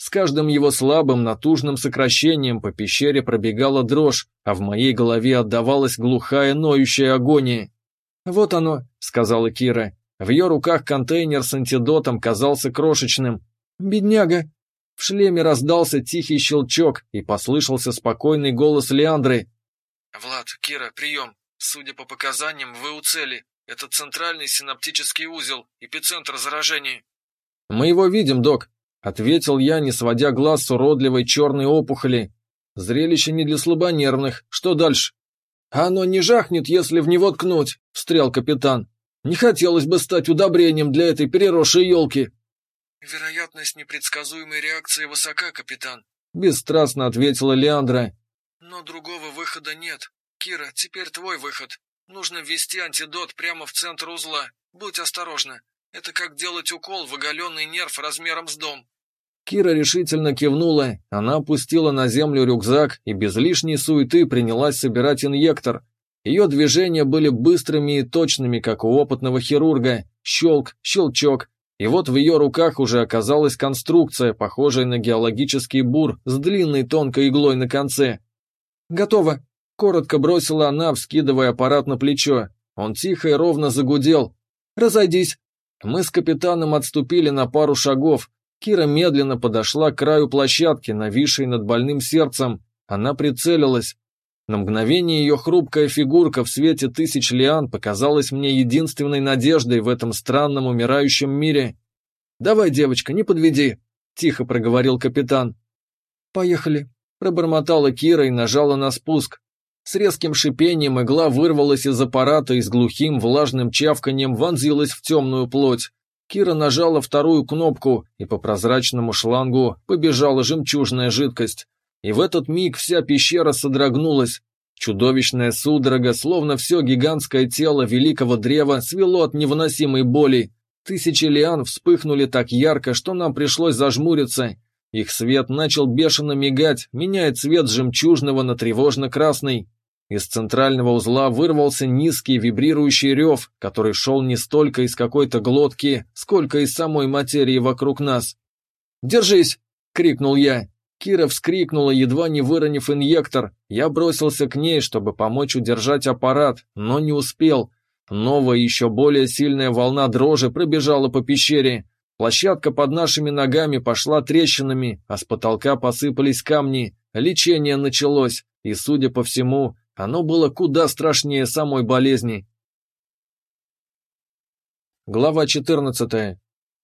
S1: С каждым его слабым, натужным сокращением по пещере пробегала дрожь, а в моей голове отдавалась глухая, ноющая агония. «Вот оно», — сказала Кира. В ее руках контейнер с антидотом казался крошечным. «Бедняга!» В шлеме раздался тихий щелчок, и послышался спокойный голос Леандры.
S2: «Влад, Кира, прием. Судя по показаниям, вы у цели. Это центральный синаптический узел, эпицентр заражения».
S1: «Мы его видим, док», — ответил я, не сводя глаз с уродливой черной опухоли. «Зрелище не для слабонервных. Что дальше?» «Оно не жахнет, если в него ткнуть», — встрял капитан. «Не хотелось бы стать удобрением для этой переросшей елки».
S2: «Вероятность непредсказуемой реакции высока, капитан»,
S1: — бесстрастно ответила Леандра.
S2: «Но другого выхода нет. Кира, теперь твой выход. Нужно ввести антидот прямо в центр узла. Будь осторожна. Это как делать укол в оголенный нерв размером с дом».
S1: Кира решительно кивнула, она опустила на землю рюкзак и без лишней суеты принялась собирать инъектор. Ее движения были быстрыми и точными, как у опытного хирурга. Щелк, щелчок, и вот в ее руках уже оказалась конструкция, похожая на геологический бур с длинной тонкой иглой на конце. «Готово», — коротко бросила она, вскидывая аппарат на плечо. Он тихо и ровно загудел. «Разойдись». Мы с капитаном отступили на пару шагов. Кира медленно подошла к краю площадки, нависшей над больным сердцем. Она прицелилась. На мгновение ее хрупкая фигурка в свете тысяч лиан показалась мне единственной надеждой в этом странном умирающем мире. «Давай, девочка, не подведи», — тихо проговорил капитан. «Поехали», — пробормотала Кира и нажала на спуск. С резким шипением игла вырвалась из аппарата и с глухим влажным чавканьем вонзилась в темную плоть. Кира нажала вторую кнопку, и по прозрачному шлангу побежала жемчужная жидкость. И в этот миг вся пещера содрогнулась. Чудовищная судорога, словно все гигантское тело великого древа, свело от невыносимой боли. Тысячи лиан вспыхнули так ярко, что нам пришлось зажмуриться. Их свет начал бешено мигать, меняя цвет с жемчужного на тревожно-красный. Из центрального узла вырвался низкий вибрирующий рев, который шел не столько из какой-то глотки, сколько из самой материи вокруг нас. «Держись!» — крикнул я. Кира вскрикнула, едва не выронив инъектор. Я бросился к ней, чтобы помочь удержать аппарат, но не успел. Новая, еще более сильная волна дрожи пробежала по пещере. Площадка под нашими ногами пошла трещинами, а с потолка посыпались камни. Лечение началось, и, судя по всему, оно было куда страшнее самой болезни. Глава 14.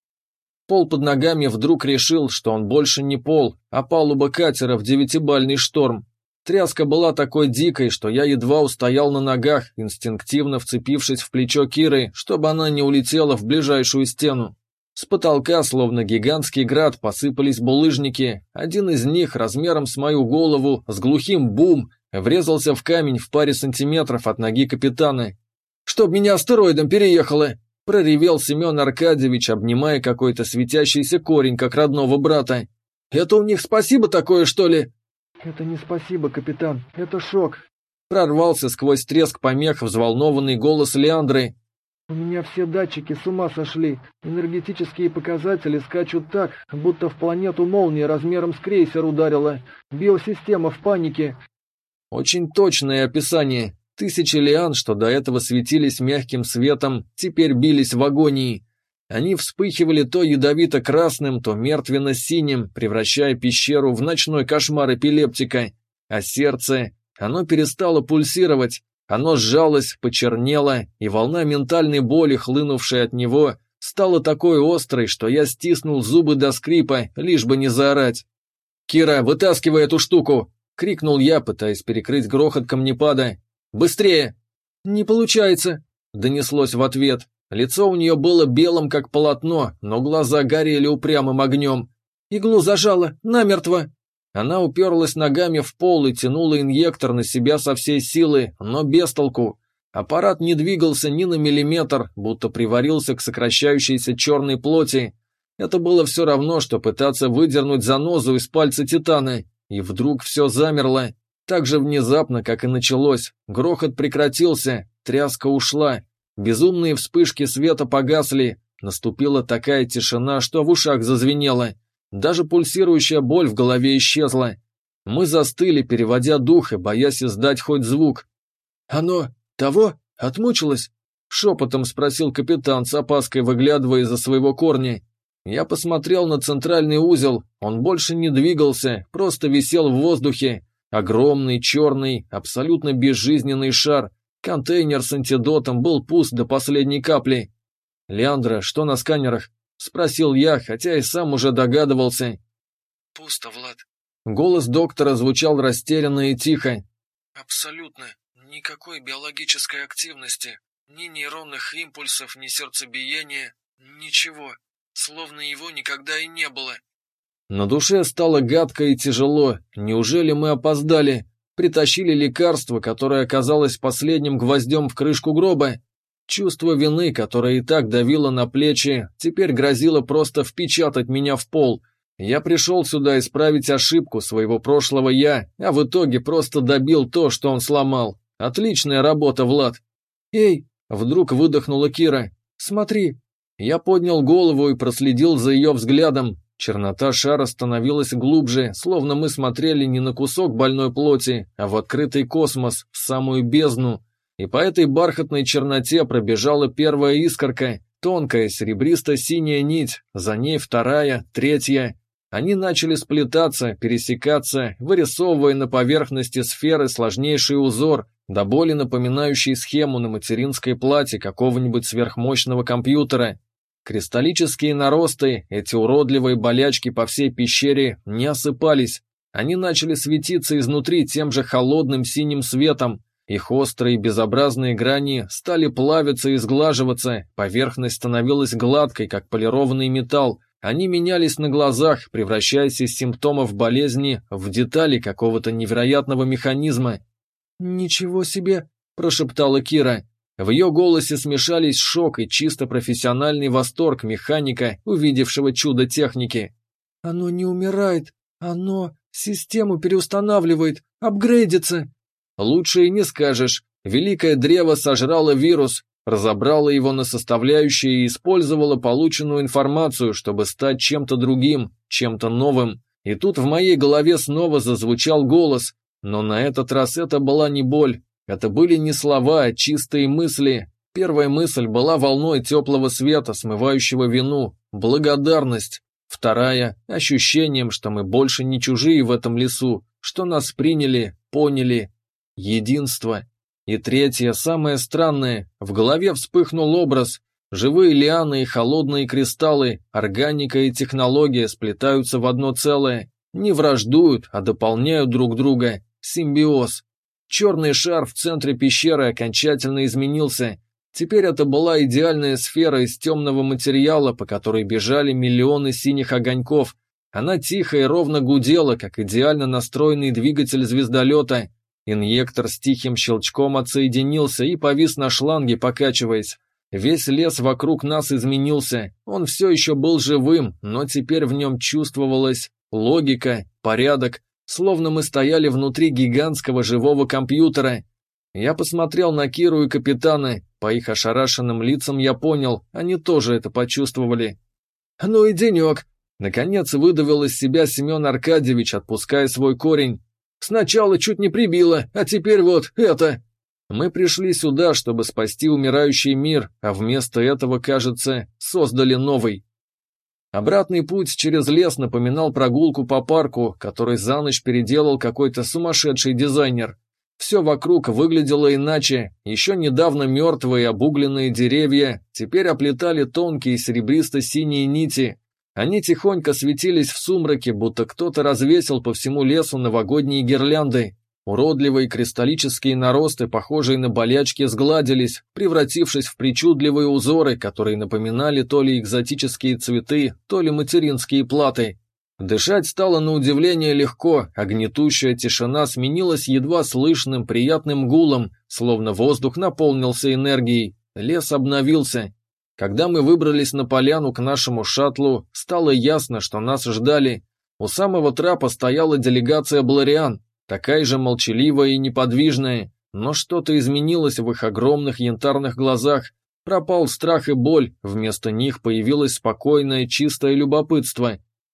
S1: Пол под ногами вдруг решил, что он больше не пол, а палуба катера в 9-бальный шторм. Тряска была такой дикой, что я едва устоял на ногах, инстинктивно вцепившись в плечо Киры, чтобы она не улетела в ближайшую стену. С потолка, словно гигантский град, посыпались булыжники. Один из них, размером с мою голову, с глухим бум, врезался в камень в паре сантиметров от ноги капитана. «Чтоб меня астероидом переехало!» — проревел Семен Аркадьевич, обнимая какой-то светящийся корень, как родного брата. «Это у них спасибо такое, что ли?»
S2: «Это не спасибо, капитан, это шок»,
S1: — прорвался сквозь треск помех взволнованный голос Леандры.
S2: «У меня все датчики с ума сошли. Энергетические показатели скачут так, будто в планету молния размером с крейсер ударила. Биосистема в панике».
S1: Очень точное описание. Тысячи лиан, что до этого светились мягким светом, теперь бились в агонии. Они вспыхивали то ядовито-красным, то мертвенно-синим, превращая пещеру в ночной кошмар эпилептика. А сердце, оно перестало пульсировать. Оно сжалось, почернело, и волна ментальной боли, хлынувшая от него, стала такой острой, что я стиснул зубы до скрипа, лишь бы не заорать. «Кира, вытаскивай эту штуку!» — крикнул я, пытаясь перекрыть грохот камнепада. «Быстрее!» «Не получается!» — донеслось в ответ. Лицо у нее было белым, как полотно, но глаза горели упрямым огнем. «Иглу зажало, намертво!» Она уперлась ногами в пол и тянула инъектор на себя со всей силы, но без толку. Аппарат не двигался ни на миллиметр, будто приварился к сокращающейся черной плоти. Это было все равно, что пытаться выдернуть занозу из пальца Титана. И вдруг все замерло. Так же внезапно, как и началось. Грохот прекратился, тряска ушла. Безумные вспышки света погасли. Наступила такая тишина, что в ушах зазвенело. Даже пульсирующая боль в голове исчезла. Мы застыли, переводя дух и боясь издать хоть звук. «Оно того? Отмучилось?» — шепотом спросил капитан, с опаской выглядывая из-за своего корня. Я посмотрел на центральный узел, он больше не двигался, просто висел в воздухе. Огромный, черный, абсолютно безжизненный шар. Контейнер с антидотом был пуст до последней капли. «Леандра, что на сканерах?» — спросил я, хотя и сам уже догадывался.
S2: «Пусто, Влад».
S1: Голос доктора звучал растерянно и тихо.
S2: «Абсолютно. Никакой биологической активности. Ни нейронных импульсов, ни сердцебиения. Ничего. Словно его никогда и не было».
S1: На душе стало гадко и тяжело. Неужели мы опоздали? Притащили лекарство, которое оказалось последним гвоздем в крышку гроба? Чувство вины, которое и так давило на плечи, теперь грозило просто впечатать меня в пол. Я пришел сюда исправить ошибку своего прошлого «я», а в итоге просто добил то, что он сломал. Отличная работа, Влад. «Эй!» — вдруг выдохнула Кира. «Смотри!» Я поднял голову и проследил за ее взглядом. Чернота шара становилась глубже, словно мы смотрели не на кусок больной плоти, а в открытый космос, в самую бездну. И по этой бархатной черноте пробежала первая искорка, тонкая серебристо-синяя нить, за ней вторая, третья. Они начали сплетаться, пересекаться, вырисовывая на поверхности сферы сложнейший узор, до боли напоминающий схему на материнской плате какого-нибудь сверхмощного компьютера. Кристаллические наросты, эти уродливые болячки по всей пещере, не осыпались. Они начали светиться изнутри тем же холодным синим светом. Их острые безобразные грани стали плавиться и сглаживаться, поверхность становилась гладкой, как полированный металл. Они менялись на глазах, превращаясь из симптомов болезни в детали какого-то невероятного механизма. «Ничего себе!» – прошептала Кира. В ее голосе смешались шок и чисто профессиональный восторг механика, увидевшего чудо техники. «Оно не умирает, оно систему переустанавливает, апгрейдится». «Лучше и не скажешь. Великое древо сожрало вирус, разобрало его на составляющие и использовало полученную информацию, чтобы стать чем-то другим, чем-то новым. И тут в моей голове снова зазвучал голос, но на этот раз это была не боль. Это были не слова, а чистые мысли. Первая мысль была волной теплого света, смывающего вину, благодарность. Вторая – ощущением, что мы больше не чужие в этом лесу, что нас приняли, поняли. Единство. И третье, самое странное, в голове вспыхнул образ. Живые лианы и холодные кристаллы, органика и технология сплетаются в одно целое. Не враждуют, а дополняют друг друга. Симбиоз. Черный шар в центре пещеры окончательно изменился. Теперь это была идеальная сфера из темного материала, по которой бежали миллионы синих огоньков. Она тихо и ровно гудела, как идеально настроенный двигатель звездолета. Инъектор с тихим щелчком отсоединился и повис на шланге, покачиваясь. Весь лес вокруг нас изменился. Он все еще был живым, но теперь в нем чувствовалась логика, порядок. Словно мы стояли внутри гигантского живого компьютера. Я посмотрел на Киру и капитана. По их ошарашенным лицам я понял, они тоже это почувствовали. «Ну и денек!» Наконец выдавил из себя Семен Аркадьевич, отпуская свой корень. «Сначала чуть не прибило, а теперь вот это!» Мы пришли сюда, чтобы спасти умирающий мир, а вместо этого, кажется, создали новый. Обратный путь через лес напоминал прогулку по парку, который за ночь переделал какой-то сумасшедший дизайнер. Все вокруг выглядело иначе, еще недавно мертвые обугленные деревья теперь оплетали тонкие серебристо-синие нити. Они тихонько светились в сумраке, будто кто-то развесил по всему лесу новогодние гирлянды. Уродливые кристаллические наросты, похожие на болячки, сгладились, превратившись в причудливые узоры, которые напоминали то ли экзотические цветы, то ли материнские платы. Дышать стало на удивление легко, а гнетущая тишина сменилась едва слышным приятным гулом, словно воздух наполнился энергией. Лес обновился. Когда мы выбрались на поляну к нашему шаттлу, стало ясно, что нас ждали. У самого трапа стояла делегация Блариан, такая же молчаливая и неподвижная, но что-то изменилось в их огромных янтарных глазах. Пропал страх и боль, вместо них появилось спокойное, чистое любопытство.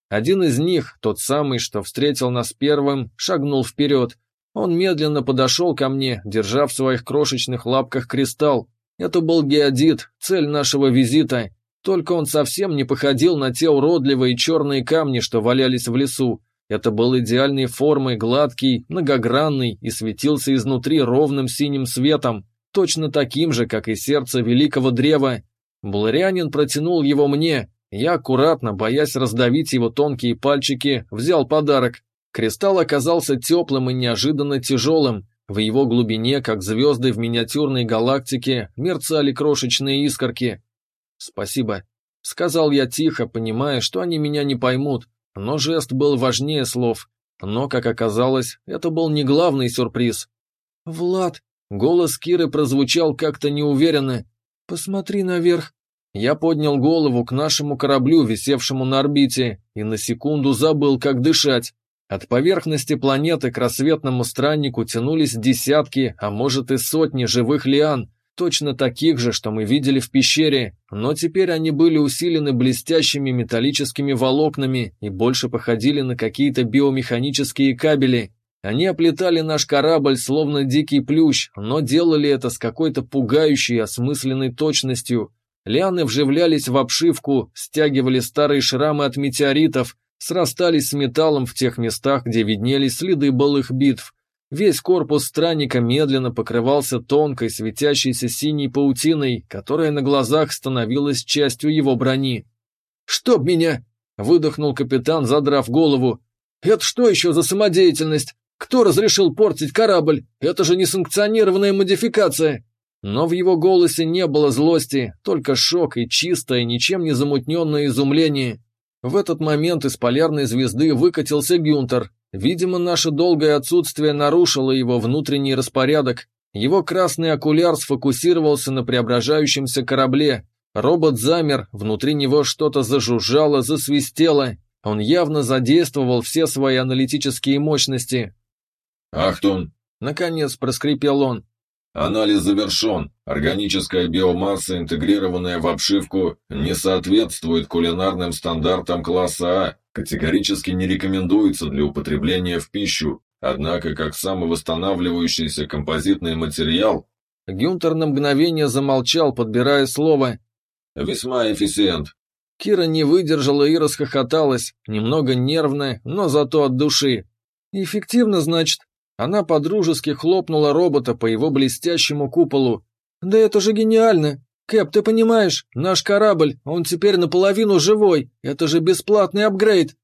S1: Один из них, тот самый, что встретил нас первым, шагнул вперед. Он медленно подошел ко мне, держа в своих крошечных лапках кристалл. Это был геодит, цель нашего визита. Только он совсем не походил на те уродливые черные камни, что валялись в лесу. Это был идеальной формы, гладкий, многогранный и светился изнутри ровным синим светом, точно таким же, как и сердце великого древа. Бларянин протянул его мне. Я аккуратно, боясь раздавить его тонкие пальчики, взял подарок. Кристалл оказался теплым и неожиданно тяжелым. В его глубине, как звезды в миниатюрной галактике, мерцали крошечные искорки. «Спасибо», — сказал я тихо, понимая, что они меня не поймут, но жест был важнее слов. Но, как оказалось, это был не главный сюрприз. «Влад», — голос Киры прозвучал как-то неуверенно, — «посмотри наверх». Я поднял голову к нашему кораблю, висевшему на орбите, и на секунду забыл, как дышать. От поверхности планеты к рассветному страннику тянулись десятки, а может и сотни живых лиан, точно таких же, что мы видели в пещере, но теперь они были усилены блестящими металлическими волокнами и больше походили на какие-то биомеханические кабели. Они оплетали наш корабль словно дикий плющ, но делали это с какой-то пугающей осмысленной точностью. Лианы вживлялись в обшивку, стягивали старые шрамы от метеоритов, срастались с металлом в тех местах, где виднелись следы былых битв. Весь корпус странника медленно покрывался тонкой, светящейся синей паутиной, которая на глазах становилась частью его брони. «Чтоб меня!» — выдохнул капитан, задрав голову. «Это что еще за самодеятельность? Кто разрешил портить корабль? Это же несанкционированная модификация!» Но в его голосе не было злости, только шок и чистое, ничем не замутненное изумление. В этот момент из полярной звезды выкатился Гюнтер. Видимо, наше долгое отсутствие нарушило его внутренний распорядок. Его красный окуляр сфокусировался на преображающемся корабле. Робот замер, внутри него что-то зажужжало, засвистело. Он явно задействовал все свои аналитические мощности.
S4: «Ахтун!»
S1: — наконец проскрипел он.
S4: «Анализ завершен. Органическая биомасса, интегрированная в обшивку, не соответствует кулинарным стандартам класса А, категорически не рекомендуется для употребления в пищу. Однако, как самовосстанавливающийся композитный материал...»
S1: Гюнтер на мгновение замолчал, подбирая слово.
S4: «Весьма эффициент».
S1: Кира не выдержала и расхохоталась, немного нервно, но зато от души. «Эффективно, значит?» Она подружески хлопнула робота по его блестящему куполу. «Да это же гениально! Кэп, ты понимаешь, наш корабль, он теперь наполовину живой, это же бесплатный апгрейд!»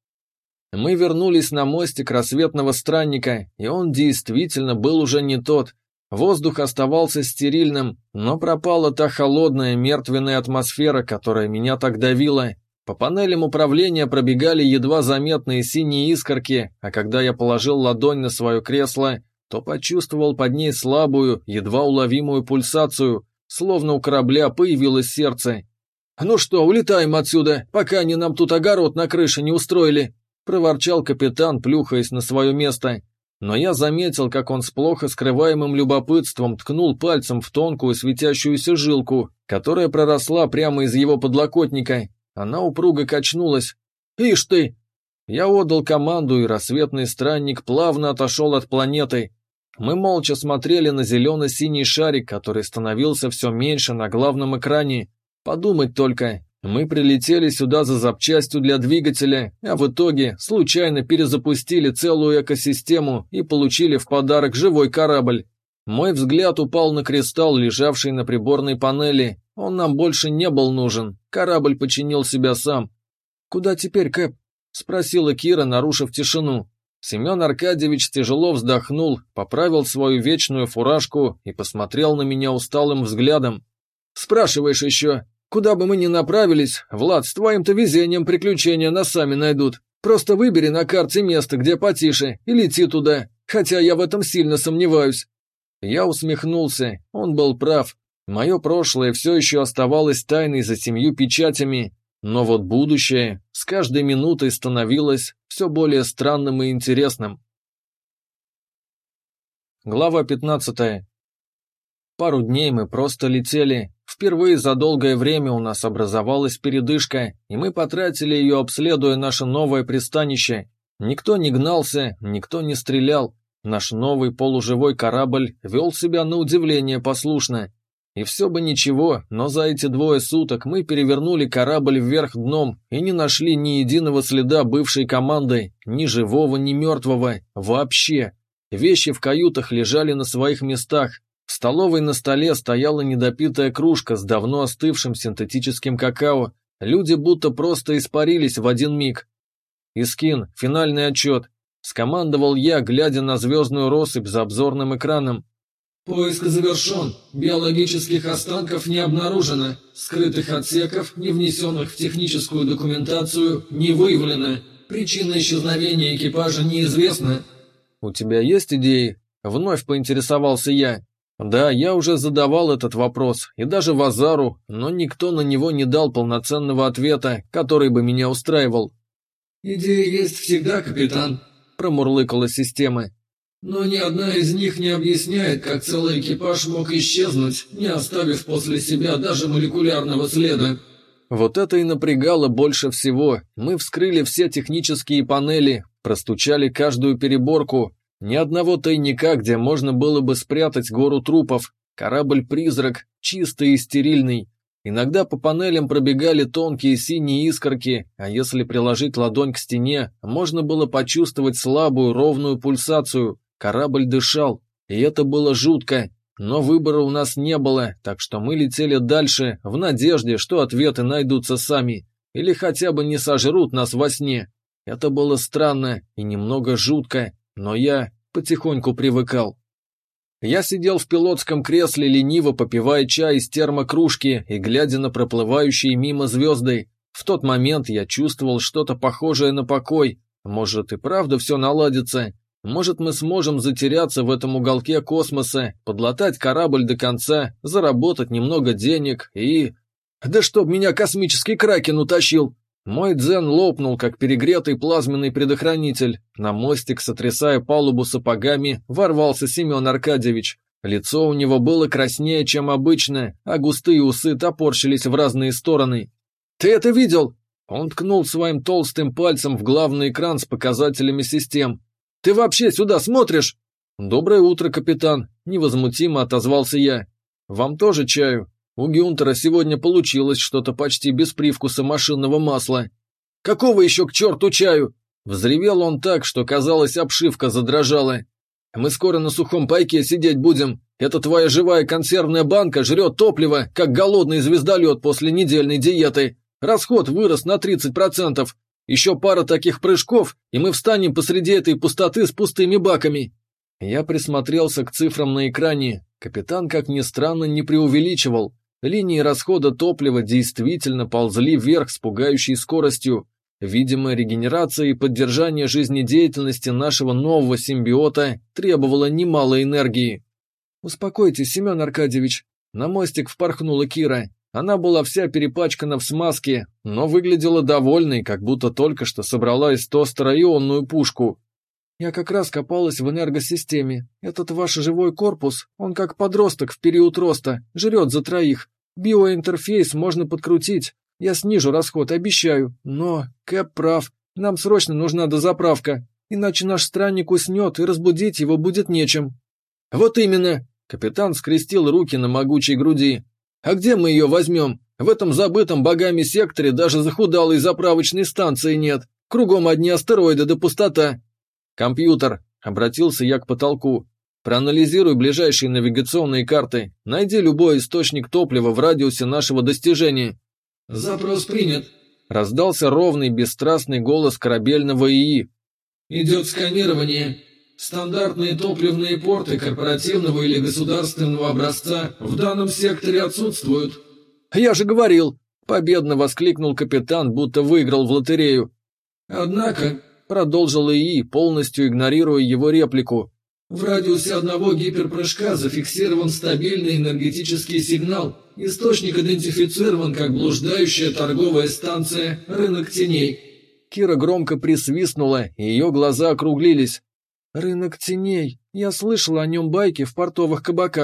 S1: Мы вернулись на мостик рассветного странника, и он действительно был уже не тот. Воздух оставался стерильным, но пропала та холодная мертвенная атмосфера, которая меня так давила. По панелям управления пробегали едва заметные синие искорки, а когда я положил ладонь на свое кресло, то почувствовал под ней слабую, едва уловимую пульсацию, словно у корабля появилось сердце. «Ну что, улетаем отсюда, пока они нам тут огород на крыше не устроили», — проворчал капитан, плюхаясь на свое место. Но я заметил, как он с плохо скрываемым любопытством ткнул пальцем в тонкую светящуюся жилку, которая проросла прямо из его подлокотника. Она упруго качнулась. «Ишь ты!» Я отдал команду, и рассветный странник плавно отошел от планеты. Мы молча смотрели на зелено-синий шарик, который становился все меньше на главном экране. Подумать только, мы прилетели сюда за запчастью для двигателя, а в итоге случайно перезапустили целую экосистему и получили в подарок живой корабль. Мой взгляд упал на кристалл, лежавший на приборной панели. Он нам больше не был нужен. Корабль починил себя сам. «Куда теперь, Кэп?» — спросила Кира, нарушив тишину. Семен Аркадьевич тяжело вздохнул, поправил свою вечную фуражку и посмотрел на меня усталым взглядом. «Спрашиваешь еще? Куда бы мы ни направились, Влад, с твоим-то везением приключения нас сами найдут. Просто выбери на карте место, где потише, и лети туда, хотя я в этом сильно сомневаюсь». Я усмехнулся, он был прав. Мое прошлое все еще оставалось тайной за 7 печатями, но вот будущее с каждой минутой становилось все более странным и интересным. Глава 15. Пару дней мы просто летели. Впервые за долгое время у нас образовалась передышка, и мы потратили ее, обследуя наше новое пристанище. Никто не гнался, никто не стрелял. Наш новый полуживой корабль вел себя на удивление послушно. И все бы ничего, но за эти 2 суток мы перевернули корабль вверх дном и не нашли ни единого следа бывшей команды, ни живого, ни мертвого, вообще. Вещи в каютах лежали на своих местах. В столовой на столе стояла недопитая кружка с давно остывшим синтетическим какао. Люди будто просто испарились в один миг. «Искин, финальный отчет», — скомандовал я, глядя на звездную россыпь за обзорным экраном.
S3: Поиск завершен. Биологических останков не обнаружено. Скрытых отсеков, не внесенных в техническую документацию, не выявлено. Причина исчезновения экипажа неизвестна.
S1: «У тебя есть идеи?» — вновь поинтересовался я. Да, я уже задавал этот вопрос, и даже Вазару, но никто на него не дал полноценного ответа, который бы меня устраивал.
S3: «Идеи есть всегда, капитан», —
S1: промурлыкала система.
S3: «Но ни одна из них не объясняет, как целый экипаж мог исчезнуть, не оставив после себя даже молекулярного следа».
S1: Вот это и напрягало больше всего. Мы вскрыли все технические панели, простучали каждую переборку. Ни одного тайника, где можно было бы спрятать гору трупов. Корабль-призрак, чистый и стерильный. Иногда по панелям пробегали тонкие синие искорки, а если приложить ладонь к стене, можно было почувствовать слабую ровную пульсацию. Корабль дышал, и это было жутко. Но выбора у нас не было, так что мы летели дальше, в надежде, что ответы найдутся сами, или хотя бы не сожрут нас во сне. Это было странно и немного жутко, но я потихоньку привыкал. Я сидел в пилотском кресле, лениво попивая чай из термокружки и глядя на проплывающие мимо звезды. В тот момент я чувствовал что-то похожее на покой. Может и правда все наладится. Может мы сможем затеряться в этом уголке космоса, подлатать корабль до конца, заработать немного денег и... Да чтоб меня космический кракен утащил! Мой дзен лопнул, как перегретый плазменный предохранитель. На мостик, сотрясая палубу сапогами, ворвался Семен Аркадьевич. Лицо у него было краснее, чем обычно, а густые усы топорщились в разные стороны. «Ты это видел?» Он ткнул своим толстым пальцем в главный экран с показателями систем. «Ты вообще сюда смотришь?» «Доброе утро, капитан», — невозмутимо отозвался я. «Вам тоже чаю? У Гюнтера сегодня получилось что-то почти без привкуса машинного масла». «Какого еще к черту чаю?» Взревел он так, что, казалось, обшивка задрожала. «Мы скоро на сухом пайке сидеть будем. Эта твоя живая консервная банка жрет топливо, как голодный звездолет после недельной диеты. Расход вырос на 30%. Еще пара таких прыжков, и мы встанем посреди этой пустоты с пустыми баками». Я присмотрелся к цифрам на экране. Капитан, как ни странно, не преувеличивал. Линии расхода топлива действительно ползли вверх с пугающей скоростью. Видимо, регенерация и поддержание жизнедеятельности нашего нового симбиота требовало немало энергии. «Успокойтесь, Семен Аркадьевич». На мостик впорхнула Кира. Она была вся перепачкана в смазке, но выглядела довольной, как будто только что собрала из тостера ионную пушку. «Я как раз копалась в энергосистеме. Этот ваш живой корпус, он как подросток в период роста, жрет за троих. Биоинтерфейс можно подкрутить. Я снижу расход, обещаю. Но Кэп прав, нам срочно нужна дозаправка, иначе наш странник уснет, и разбудить его будет нечем». «Вот именно!» — капитан скрестил руки на могучей груди. «А где мы ее возьмем? В этом забытом богами секторе даже захудалой заправочной станции нет. Кругом одни астероиды да пустота». «Компьютер», — обратился я к потолку, — «проанализируй ближайшие навигационные карты. Найди любой источник топлива в радиусе нашего достижения».
S3: «Запрос принят»,
S1: — раздался ровный, бесстрастный голос корабельного ИИ.
S3: «Идет сканирование. Стандартные топливные порты корпоративного или государственного образца в данном секторе отсутствуют».
S1: «Я же говорил!» — победно воскликнул капитан, будто выиграл в лотерею.
S3: «Однако», —
S1: продолжил ИИ, полностью игнорируя его реплику,
S3: «в радиусе одного гиперпрыжка зафиксирован стабильный энергетический сигнал. Источник идентифицирован как блуждающая торговая станция «Рынок теней».
S1: Кира громко присвистнула, и ее глаза округлились.
S2: «Рынок теней. Я слышала о нем байки в портовых кабаках.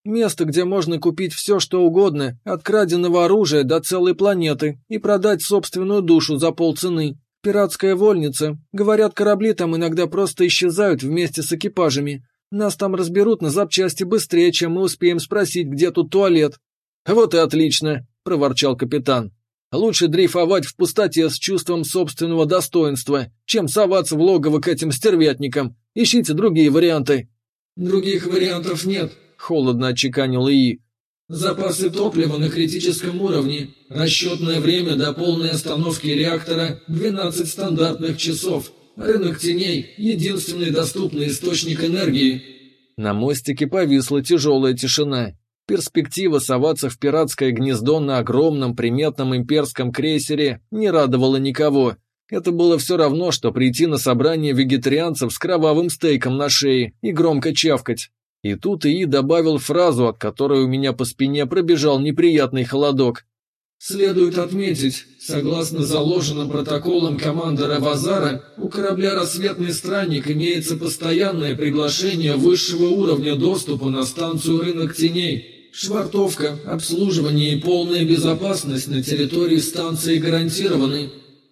S2: Место, где можно купить все, что угодно, от краденого оружия до целой планеты, и продать собственную душу за полцены. Пиратская вольница. Говорят, корабли там иногда просто исчезают вместе с экипажами. Нас там разберут на запчасти быстрее, чем мы успеем спросить, где тут туалет». «Вот и отлично», — проворчал капитан. «Лучше дрейфовать в пустоте с чувством собственного достоинства, чем соваться в логово к этим стервятникам. Ищите другие варианты».
S3: «Других вариантов нет»,
S2: — холодно отчеканил ИИ.
S3: «Запасы топлива на критическом уровне. Расчетное время до полной остановки реактора – 12 стандартных часов. Рынок теней – единственный доступный источник энергии».
S2: На мостике повисла тяжелая тишина. Перспектива соваться в пиратское гнездо на огромном приметном имперском крейсере не радовала никого. Это было все равно, что прийти на собрание вегетарианцев с кровавым стейком на шее и громко чавкать. И тут ИИ добавил фразу, от которой у меня по спине пробежал неприятный холодок.
S3: «Следует отметить, согласно заложенным протоколам командора Вазара, у корабля «Рассветный странник» имеется постоянное приглашение высшего уровня доступа на станцию «Рынок теней». Швартовка, обслуживание и полная безопасность на территории станции гарантированы».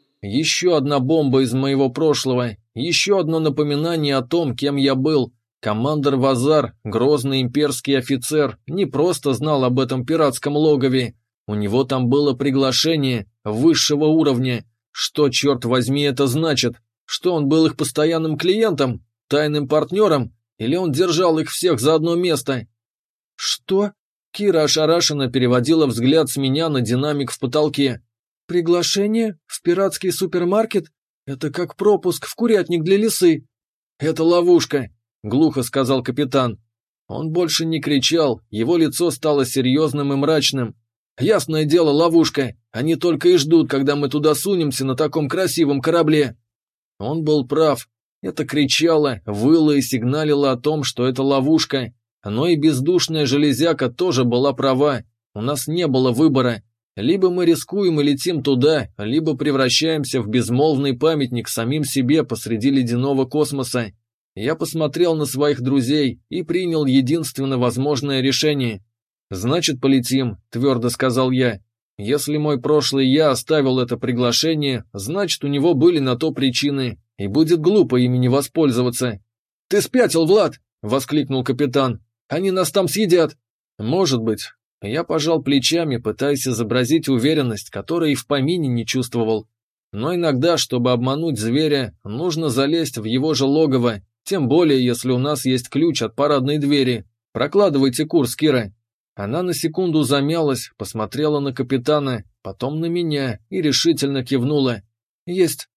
S2: Еще одна бомба из моего прошлого, еще одно напоминание о том, кем я был. Командор Вазар, грозный имперский офицер, не просто знал об этом пиратском логове. У него там было приглашение высшего уровня. Что, черт возьми, это значит? Что он был их постоянным клиентом? Тайным партнером? Или он держал их всех за одно место? «Что?» Кира ошарашенно переводила взгляд с меня на динамик в потолке. «Приглашение? В пиратский супермаркет? Это как пропуск в курятник для лисы». «Это ловушка», — глухо сказал капитан. Он больше не кричал, его лицо стало серьезным и мрачным. «Ясное дело, ловушка. Они только и ждут, когда мы туда сунемся на таком красивом корабле». Он был прав. Это кричало, выло и сигналило о том, что это ловушка. Но и бездушная железяка тоже была права. У нас не было выбора. Либо мы рискуем и летим туда, либо превращаемся в безмолвный памятник самим себе посреди ледяного космоса. Я посмотрел на своих друзей и принял единственно возможное решение. «Значит, полетим», — твердо сказал я. «Если мой прошлый я оставил это приглашение, значит, у него были на то причины, и будет глупо ими не воспользоваться». «Ты спятил, Влад!» — воскликнул капитан. «Они нас там съедят!» «Может быть». Я пожал плечами, пытаясь изобразить уверенность, которой и в помине не чувствовал. Но иногда, чтобы обмануть зверя, нужно залезть в его же логово, тем более, если у нас есть ключ от парадной двери. Прокладывайте курс, Кира. Она на секунду замялась, посмотрела на капитана, потом на меня и решительно кивнула. «Есть».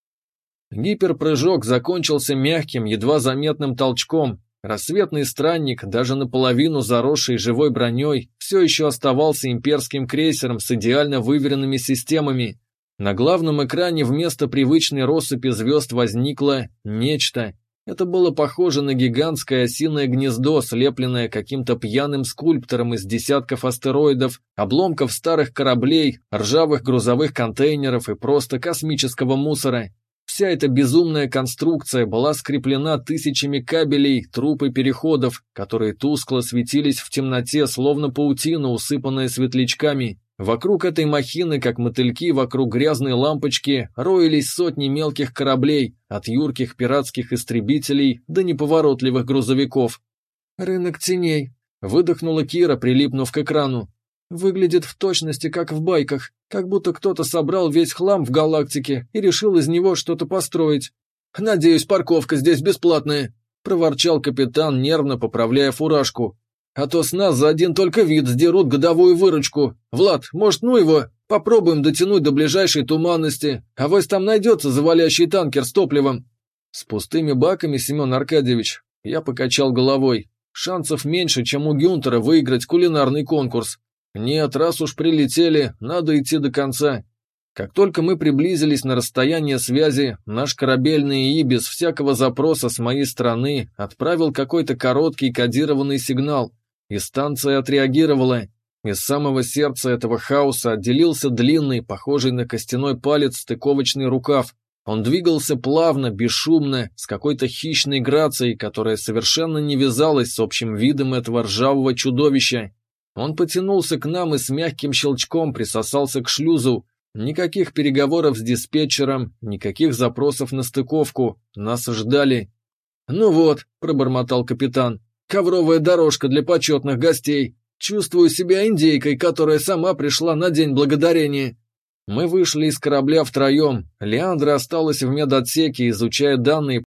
S2: Гиперпрыжок закончился мягким, едва заметным толчком. Рассветный странник, даже наполовину заросший живой броней, все еще оставался имперским крейсером с идеально выверенными системами. На главном экране вместо привычной россыпи звезд возникло нечто. Это было похоже на гигантское осиное гнездо, слепленное каким-то пьяным скульптором из десятков астероидов, обломков старых кораблей, ржавых грузовых контейнеров и просто космического мусора. Вся эта безумная конструкция была скреплена тысячами кабелей, труб и переходов, которые тускло светились в темноте, словно паутина, усыпанная светлячками. Вокруг этой махины, как мотыльки вокруг грязной лампочки, роились сотни мелких кораблей, от юрких пиратских истребителей до неповоротливых грузовиков. «Рынок теней», — выдохнула Кира, прилипнув к экрану. «Выглядит в точности, как в байках, как будто кто-то собрал весь хлам в галактике и решил из него что-то построить». «Надеюсь, парковка здесь бесплатная», — проворчал капитан, нервно поправляя фуражку. «А то с нас за один только вид сдерут годовую выручку. Влад, может, ну его? Попробуем дотянуть до ближайшей туманности. Авось там найдется завалящий танкер с топливом». «С пустыми баками, Семен Аркадьевич?» Я покачал головой. «Шансов меньше, чем у Гюнтера выиграть кулинарный конкурс. Нет, раз уж прилетели, надо идти до конца». Как только мы приблизились на расстояние связи, наш корабельный ИИ без всякого запроса с моей стороны отправил какой-то короткий кодированный сигнал, и станция отреагировала. Из самого сердца этого хаоса отделился длинный, похожий на костяной палец, стыковочный рукав.
S1: Он двигался плавно, бесшумно, с какой-то хищной грацией, которая совершенно не вязалась с общим видом этого ржавого чудовища. Он потянулся к нам и с мягким щелчком присосался к шлюзу. Никаких переговоров с диспетчером, никаких запросов на стыковку. Нас ждали. «Ну вот», — пробормотал капитан, — «ковровая дорожка для почетных гостей. Чувствую себя индейкой, которая сама пришла на День Благодарения». Мы вышли из корабля втроем. Леандра осталась в медотсеке, изучая данные